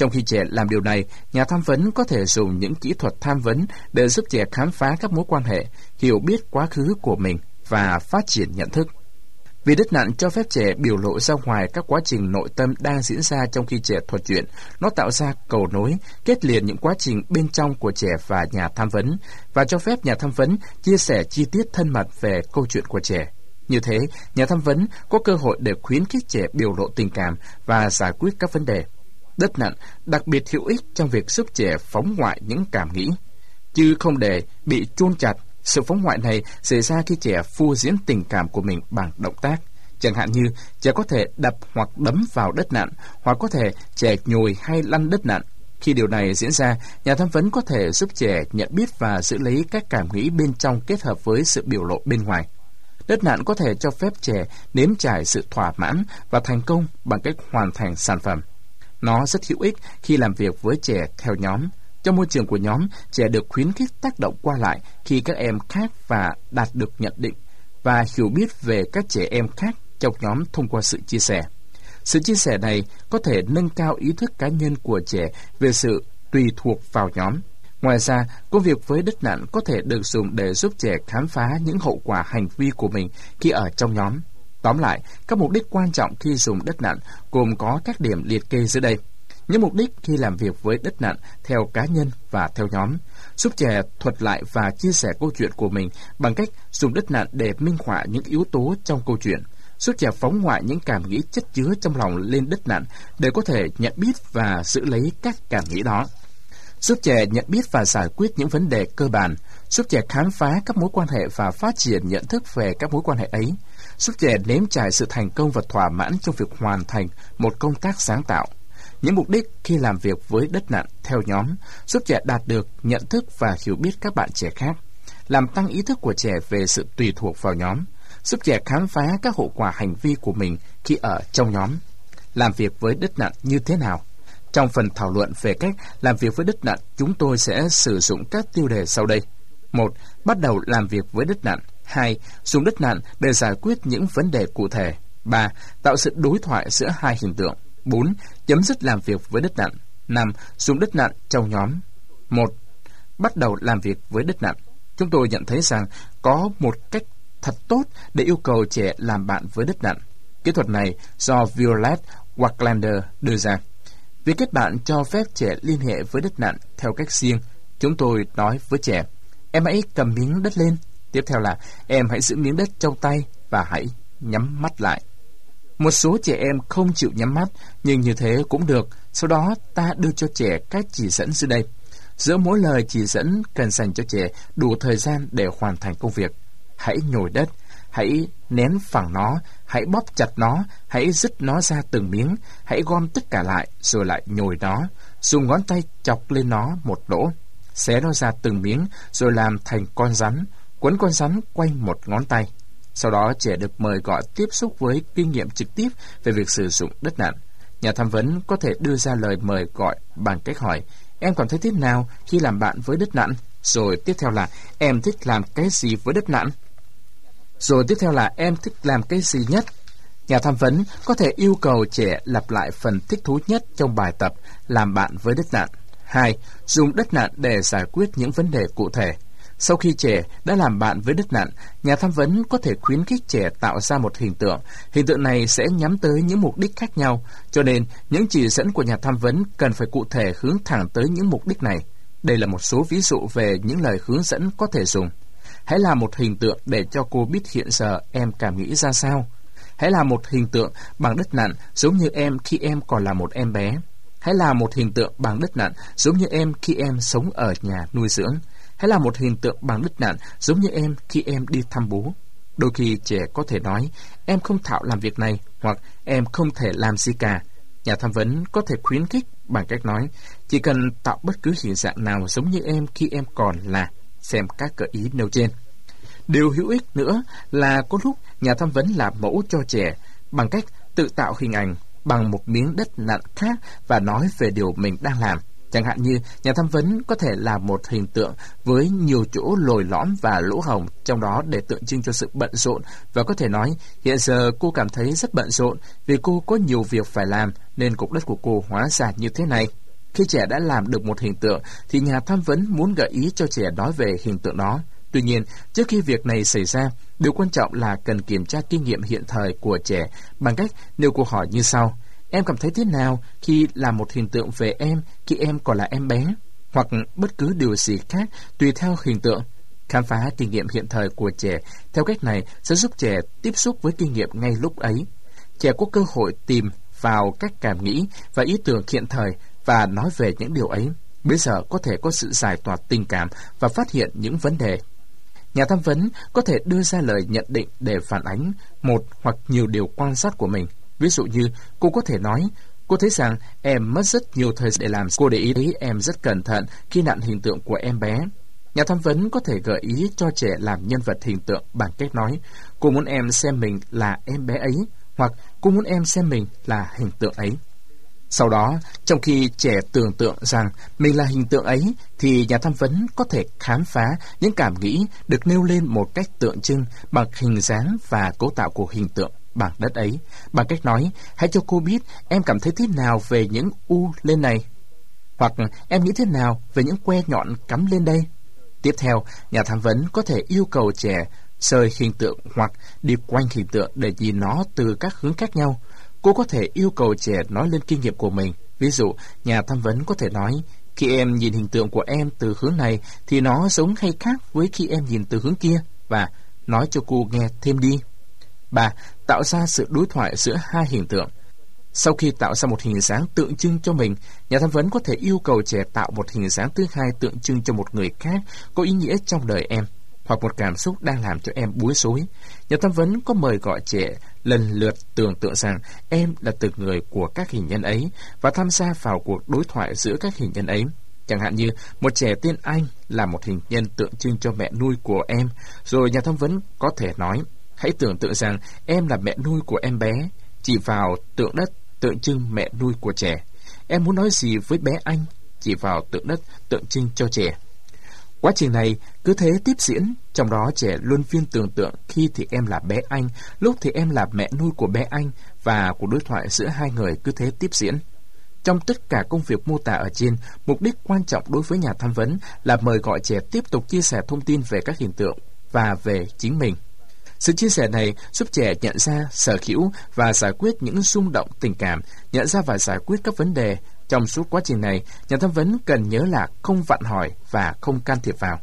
Trong khi trẻ làm điều này, nhà tham vấn có thể dùng những kỹ thuật tham vấn để giúp trẻ khám phá các mối quan hệ, hiểu biết quá khứ của mình và phát triển nhận thức. Vì đất nặn cho phép trẻ biểu lộ ra ngoài các quá trình nội tâm đang diễn ra trong khi trẻ thuật chuyện. Nó tạo ra cầu nối, kết liền những quá trình bên trong của trẻ và nhà tham vấn, và cho phép nhà tham vấn chia sẻ chi tiết thân mật về câu chuyện của trẻ. Như thế, nhà tham vấn có cơ hội để khuyến khích trẻ biểu lộ tình cảm và giải quyết các vấn đề. Đất nặn đặc biệt hữu ích trong việc giúp trẻ phóng ngoại những cảm nghĩ, chứ không để bị chôn chặt. Sự phóng ngoại này xảy ra khi trẻ phô diễn tình cảm của mình bằng động tác. Chẳng hạn như trẻ có thể đập hoặc đấm vào đất nặn, hoặc có thể trẻ nhồi hay lăn đất nặn. Khi điều này diễn ra, nhà tham vấn có thể giúp trẻ nhận biết và giữ lấy các cảm nghĩ bên trong kết hợp với sự biểu lộ bên ngoài. Đất nặn có thể cho phép trẻ nếm trải sự thỏa mãn và thành công bằng cách hoàn thành sản phẩm. Nó rất hữu ích khi làm việc với trẻ theo nhóm. Trong môi trường của nhóm, trẻ được khuyến khích tác động qua lại khi các em khác và đạt được nhận định và hiểu biết về các trẻ em khác trong nhóm thông qua sự chia sẻ. Sự chia sẻ này có thể nâng cao ý thức cá nhân của trẻ về sự tùy thuộc vào nhóm. Ngoài ra, công việc với đất nặn có thể được dùng để giúp trẻ khám phá những hậu quả hành vi của mình khi ở trong nhóm. Tóm lại, các mục đích quan trọng khi dùng đất nặn gồm có các điểm liệt kê dưới đây. Những mục đích khi làm việc với đất nặn theo cá nhân và theo nhóm: giúp trẻ thuật lại và chia sẻ câu chuyện của mình bằng cách dùng đất nặn để minh họa những yếu tố trong câu chuyện; giúp trẻ phóng ngoại những cảm nghĩ chất chứa trong lòng lên đất nặn để có thể nhận biết và giữ lấy các cảm nghĩ đó; giúp trẻ nhận biết và giải quyết những vấn đề cơ bản; giúp trẻ khám phá các mối quan hệ và phát triển nhận thức về các mối quan hệ ấy; giúp trẻ nếm trải sự thành công và thỏa mãn trong việc hoàn thành một công tác sáng tạo. Những mục đích khi làm việc với đất nặn theo nhóm: giúp trẻ đạt được nhận thức và hiểu biết các bạn trẻ khác, làm tăng ý thức của trẻ về sự tùy thuộc vào nhóm, giúp trẻ khám phá các hậu quả hành vi của mình khi ở trong nhóm. Làm việc với đất nặn như thế nào? Trong phần thảo luận về cách làm việc với đất nặn, chúng tôi sẽ sử dụng các tiêu đề sau đây. 1. Bắt đầu làm việc với đất nặn. 2. Dùng đất nặn để giải quyết những vấn đề cụ thể. 3. Tạo sự đối thoại giữa hai hình tượng. 4. Chấm dứt làm việc với đất nặn. 5. Dùng đất nặn trong nhóm. 1. Bắt đầu làm việc với đất nặn. Chúng tôi nhận thấy rằng có một cách thật tốt để yêu cầu trẻ làm bạn với đất nặn. Kỹ thuật này do Violet Wacklander đưa ra. Việc kết bạn cho phép trẻ liên hệ với đất nặn theo cách riêng. Chúng tôi nói với trẻ: em hãy cầm miếng đất lên. Tiếp theo là em hãy giữ miếng đất trong tay và hãy nhắm mắt lại. Một số trẻ em không chịu nhắm mắt, nhưng như thế cũng được. Sau đó ta đưa cho trẻ các chỉ dẫn dưới đây. Giữa mỗi lời chỉ dẫn cần dành cho trẻ đủ thời gian để hoàn thành công việc. Hãy nhồi đất, hãy nén phẳng nó, hãy bóp chặt nó, hãy dứt nó ra từng miếng, hãy gom tất cả lại rồi lại nhồi nó, dùng ngón tay chọc lên nó một lỗ, xé nó ra từng miếng rồi làm thành con rắn, quấn con rắn quanh một ngón tay. Sau đó trẻ được mời gọi tiếp xúc với kinh nghiệm trực tiếp về việc sử dụng đất nặn. Nhà tham vấn có thể đưa ra lời mời gọi bằng cách hỏi: em cảm thấy thế nào khi làm bạn với đất nặn? Rồi tiếp theo là em thích làm cái gì với đất nặn? Rồi tiếp theo là em thích làm cái gì nhất? Nhà tham vấn có thể yêu cầu trẻ lặp lại phần thích thú nhất trong bài tập làm bạn với đất nặn. 2. Dùng đất nặn để giải quyết những vấn đề cụ thể. Sau khi trẻ đã làm bạn với đất nặn, nhà tham vấn có thể khuyến khích trẻ tạo ra một hình tượng. Hình tượng này sẽ nhắm tới những mục đích khác nhau, cho nên những chỉ dẫn của nhà tham vấn cần phải cụ thể hướng thẳng tới những mục đích này. Đây là một số ví dụ về những lời hướng dẫn có thể dùng. Hãy làm một hình tượng để cho cô biết hiện giờ em cảm nghĩ ra sao. Hãy làm một hình tượng bằng đất nặn giống như em khi em còn là một em bé. Hãy làm một hình tượng bằng đất nặn giống như em khi em sống ở nhà nuôi dưỡng. Hãy làm một hình tượng bằng đất nặn giống như em khi em đi thăm bố. Đôi khi trẻ có thể nói: em không thạo làm việc này, hoặc em không thể làm gì cả. Nhà tham vấn có thể khuyến khích bằng cách nói: chỉ cần tạo bất cứ hình dạng nào giống như em khi em còn là. Xem các gợi ý nêu trên. Điều hữu ích nữa là có lúc nhà tham vấn làm mẫu cho trẻ bằng cách tự tạo hình ảnh bằng một miếng đất nặn khác và nói về điều mình đang làm. Chẳng hạn như nhà tham vấn có thể làm một hình tượng với nhiều chỗ lồi lõm và lỗ hổng trong đó để tượng trưng cho sự bận rộn, và có thể nói: hiện giờ cô cảm thấy rất bận rộn vì cô có nhiều việc phải làm nên cục đất của cô hóa ra như thế này. Khi trẻ đã làm được một hình tượng, thì nhà tham vấn muốn gợi ý cho trẻ nói về hình tượng đó. Tuy nhiên, trước khi việc này xảy ra, điều quan trọng là cần kiểm tra kinh nghiệm hiện thời của trẻ bằng cách nêu câu hỏi như sau. Em cảm thấy thế nào khi làm một hình tượng về em khi em còn là em bé? Hoặc bất cứ điều gì khác tùy theo hình tượng. Khám phá kinh nghiệm hiện thời của trẻ theo cách này sẽ giúp trẻ tiếp xúc với kinh nghiệm ngay lúc ấy. Trẻ có cơ hội tìm vào các cảm nghĩ và ý tưởng hiện thời và nói về những điều ấy. Bây giờ có thể có sự giải tỏa tình cảm và phát hiện những vấn đề. Nhà tham vấn có thể đưa ra lời nhận định để phản ánh một hoặc nhiều điều quan sát của mình. Ví dụ như, cô có thể nói, cô thấy rằng em mất rất nhiều thời gian để làm. Cô để ý thấy em rất cẩn thận khi nặn hình tượng của em bé. Nhà tham vấn có thể gợi ý cho trẻ làm nhân vật hình tượng bằng cách nói, cô muốn em xem mình là em bé ấy, hoặc cô muốn em xem mình là hình tượng ấy. Sau đó, trong khi trẻ tưởng tượng rằng mình là hình tượng ấy, thì nhà tham vấn có thể khám phá những cảm nghĩ được nêu lên một cách tượng trưng bằng hình dáng và cấu tạo của hình tượng bằng đất ấy, bằng cách nói, hãy cho cô biết em cảm thấy thế nào về những u lên này, hoặc em nghĩ thế nào về những que nhọn cắm lên đây. Tiếp theo, nhà tham vấn có thể yêu cầu trẻ sơi hình tượng hoặc đi quanh hình tượng để nhìn nó từ các hướng khác nhau. Cô có thể yêu cầu trẻ nói lên kinh nghiệm của mình. Ví dụ, nhà tham vấn có thể nói, khi em nhìn hình tượng của em từ hướng này thì nó giống hay khác với khi em nhìn từ hướng kia, và nói cho cô nghe thêm đi. 3. Tạo ra sự đối thoại giữa hai hình tượng. Sau khi tạo ra một hình dáng tượng trưng cho mình, nhà tham vấn có thể yêu cầu trẻ tạo một hình dáng thứ hai tượng trưng cho một người khác có ý nghĩa trong đời em, hoặc một cảm xúc đang làm cho em bối rối. Nhà tham vấn có mời gọi trẻ lần lượt tưởng tượng rằng em là từng người của các hình nhân ấy và tham gia vào cuộc đối thoại giữa các hình nhân ấy. Chẳng hạn như một trẻ tên Anh là một hình nhân tượng trưng cho mẹ nuôi của em, rồi nhà tham vấn có thể nói, hãy tưởng tượng rằng em là mẹ nuôi của em bé, chỉ vào tượng đất tượng trưng mẹ nuôi của trẻ. Em muốn nói gì với bé Anh? Chỉ vào tượng đất tượng trưng cho trẻ. Quá trình này cứ thế tiếp diễn, trong đó trẻ luân phiên tưởng tượng khi thì em là bé Anh, lúc thì em là mẹ nuôi của bé Anh, và cuộc đối thoại giữa hai người cứ thế tiếp diễn. Trong tất cả công việc mô tả ở trên, mục đích quan trọng đối với nhà tham vấn là mời gọi trẻ tiếp tục chia sẻ thông tin về các hiện tượng và về chính mình. Sự chia sẻ này giúp trẻ nhận ra, sở hữu và giải quyết những rung động tình cảm, nhận ra và giải quyết các vấn đề. Trong suốt quá trình này, nhà tham vấn cần nhớ là không vặn hỏi và không can thiệp vào.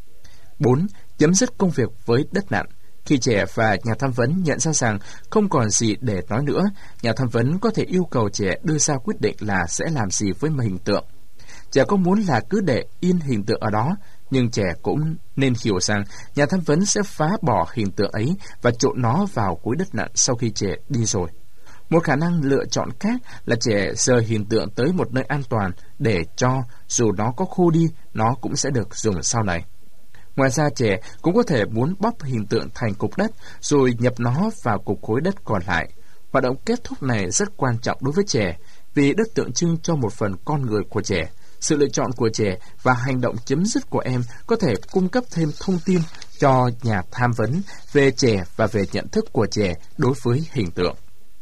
4. Chấm dứt công việc với đất nặn. Khi trẻ và nhà tham vấn nhận ra rằng không còn gì để nói nữa, nhà tham vấn có thể yêu cầu trẻ đưa ra quyết định là sẽ làm gì với hình tượng. Trẻ có muốn là cứ để in hình tượng ở đó, nhưng trẻ cũng nên hiểu rằng nhà tham vấn sẽ phá bỏ hình tượng ấy và trộn nó vào khối đất nặn sau khi trẻ đi rồi. Một khả năng lựa chọn khác là trẻ rời hình tượng tới một nơi an toàn để cho dù nó có khô đi, nó cũng sẽ được dùng sau này. Ngoài ra, trẻ cũng có thể muốn bóp hình tượng thành cục đất rồi nhập nó vào cục khối đất còn lại. Hoạt động kết thúc này rất quan trọng đối với trẻ vì đất tượng trưng cho một phần con người của trẻ. Sự lựa chọn của trẻ và hành động chấm dứt của em có thể cung cấp thêm thông tin cho nhà tham vấn về trẻ và về nhận thức của trẻ đối với hình tượng.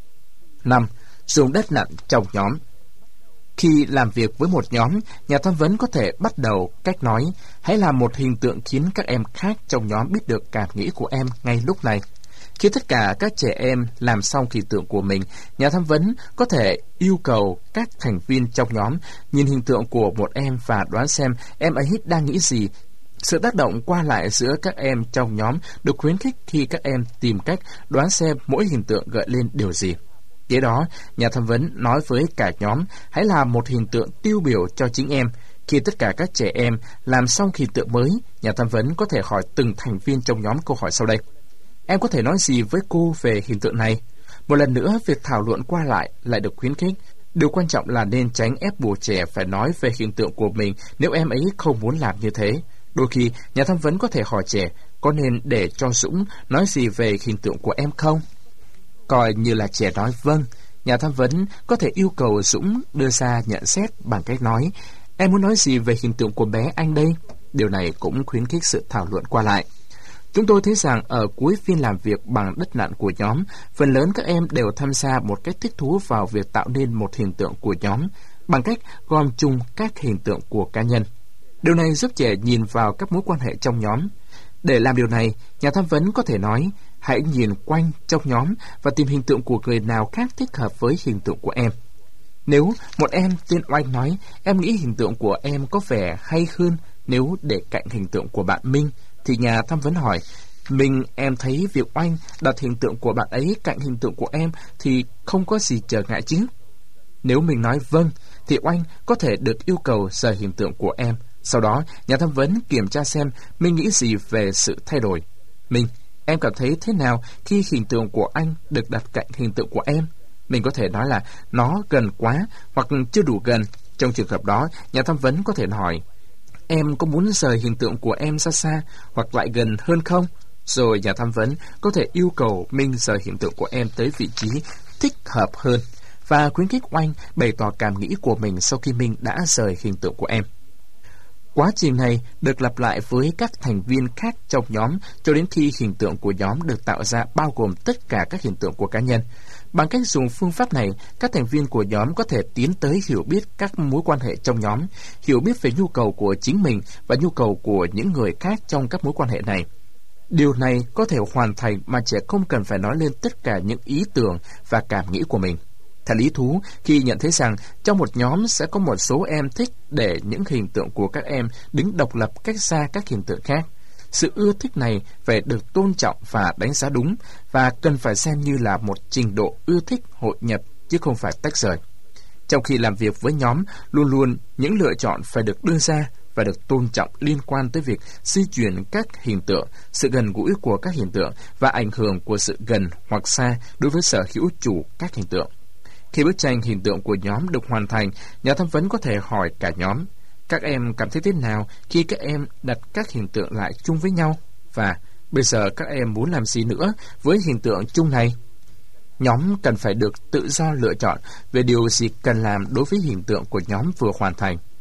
5. Dùng đất nặn trong nhóm. Khi làm việc với một nhóm, nhà tham vấn có thể bắt đầu cách nói, hãy làm một hình tượng khiến các em khác trong nhóm biết được cảm nghĩ của em ngay lúc này. Khi tất cả các trẻ em làm xong hình tượng của mình, nhà tham vấn có thể yêu cầu các thành viên trong nhóm nhìn hình tượng của một em và đoán xem em ấy đang nghĩ gì. Sự tác động qua lại giữa các em trong nhóm được khuyến khích khi các em tìm cách đoán xem mỗi hình tượng gợi lên điều gì. Kế đó, nhà tham vấn nói với cả nhóm, hãy làm một hình tượng tiêu biểu cho chính em. Khi tất cả các trẻ em làm xong hình tượng mới, nhà tham vấn có thể hỏi từng thành viên trong nhóm câu hỏi sau đây. Em có thể nói gì với cô về hình tượng này? Một lần nữa, việc thảo luận qua lại được khuyến khích. Điều quan trọng là nên tránh ép buộc trẻ phải nói về hình tượng của mình nếu em ấy không muốn làm như thế. Đôi khi, nhà tham vấn có thể hỏi trẻ, có nên để cho Dũng nói gì về hình tượng của em không? Coi như là trẻ nói vâng, nhà tham vấn có thể yêu cầu Dũng đưa ra nhận xét bằng cách nói, em muốn nói gì về hình tượng của bé Anh đây? Điều này cũng khuyến khích sự thảo luận qua lại. Chúng tôi thấy rằng ở cuối phiên làm việc bằng đất nặn của nhóm, phần lớn các em đều tham gia một cách thích thú vào việc tạo nên một hình tượng của nhóm. bằng cách gom chung các hình tượng của cá nhân. Điều này giúp trẻ nhìn vào các mối quan hệ trong nhóm. Để làm điều này, nhà tham vấn có thể nói, hãy nhìn quanh trong nhóm và tìm hình tượng của người nào khác thích hợp với hình tượng của em. Nếu một em tên Oanh nói, em nghĩ hình tượng của em có vẻ hay hơn nếu để cạnh hình tượng của bạn Minh, thì nhà tham vấn hỏi, Minh, em thấy việc Oanh đặt hình tượng của bạn ấy cạnh hình tượng của em thì không có gì trở ngại chứ? Nếu mình nói vâng, thì Oanh có thể được yêu cầu rời hình tượng của em. Sau đó, nhà tham vấn kiểm tra xem Minh nghĩ gì về sự thay đổi. Minh, em cảm thấy thế nào khi hình tượng của anh được đặt cạnh hình tượng của em? Mình có thể nói là nó gần quá hoặc chưa đủ gần. Trong trường hợp đó, nhà tham vấn có thể hỏi, em có muốn rời hình tượng của em ra xa hoặc lại gần hơn không? Rồi nhà tham vấn có thể yêu cầu Minh rời hình tượng của em tới vị trí thích hợp hơn và khuyến khích Oanh bày tỏ cảm nghĩ của mình sau khi Minh đã rời hình tượng của em. Quá trình này được lặp lại với các thành viên khác trong nhóm cho đến khi hình tượng của nhóm được tạo ra bao gồm tất cả các hình tượng của cá nhân. Bằng cách dùng phương pháp này, các thành viên của nhóm có thể tiến tới hiểu biết các mối quan hệ trong nhóm, hiểu biết về nhu cầu của chính mình và nhu cầu của những người khác trong các mối quan hệ này. Điều này có thể hoàn thành mà trẻ không cần phải nói lên tất cả những ý tưởng và cảm nghĩ của mình. Thật lý thú khi nhận thấy rằng trong một nhóm sẽ có một số em thích để những hình tượng của các em đứng độc lập cách xa các hình tượng khác. Sự ưa thích này phải được tôn trọng và đánh giá đúng, và cần phải xem như là một trình độ ưa thích hội nhập chứ không phải tách rời. Trong khi làm việc với nhóm, luôn luôn những lựa chọn phải được đưa ra và được tôn trọng liên quan tới việc di chuyển các hình tượng, sự gần gũi của các hình tượng và ảnh hưởng của sự gần hoặc xa đối với sở hữu chủ các hình tượng. Khi bức tranh hình tượng của nhóm được hoàn thành, nhà tham vấn có thể hỏi cả nhóm, các em cảm thấy thế nào khi các em đặt các hình tượng lại chung với nhau? Và bây giờ các em muốn làm gì nữa với hình tượng chung này? Nhóm cần phải được tự do lựa chọn về điều gì cần làm đối với hình tượng của nhóm vừa hoàn thành.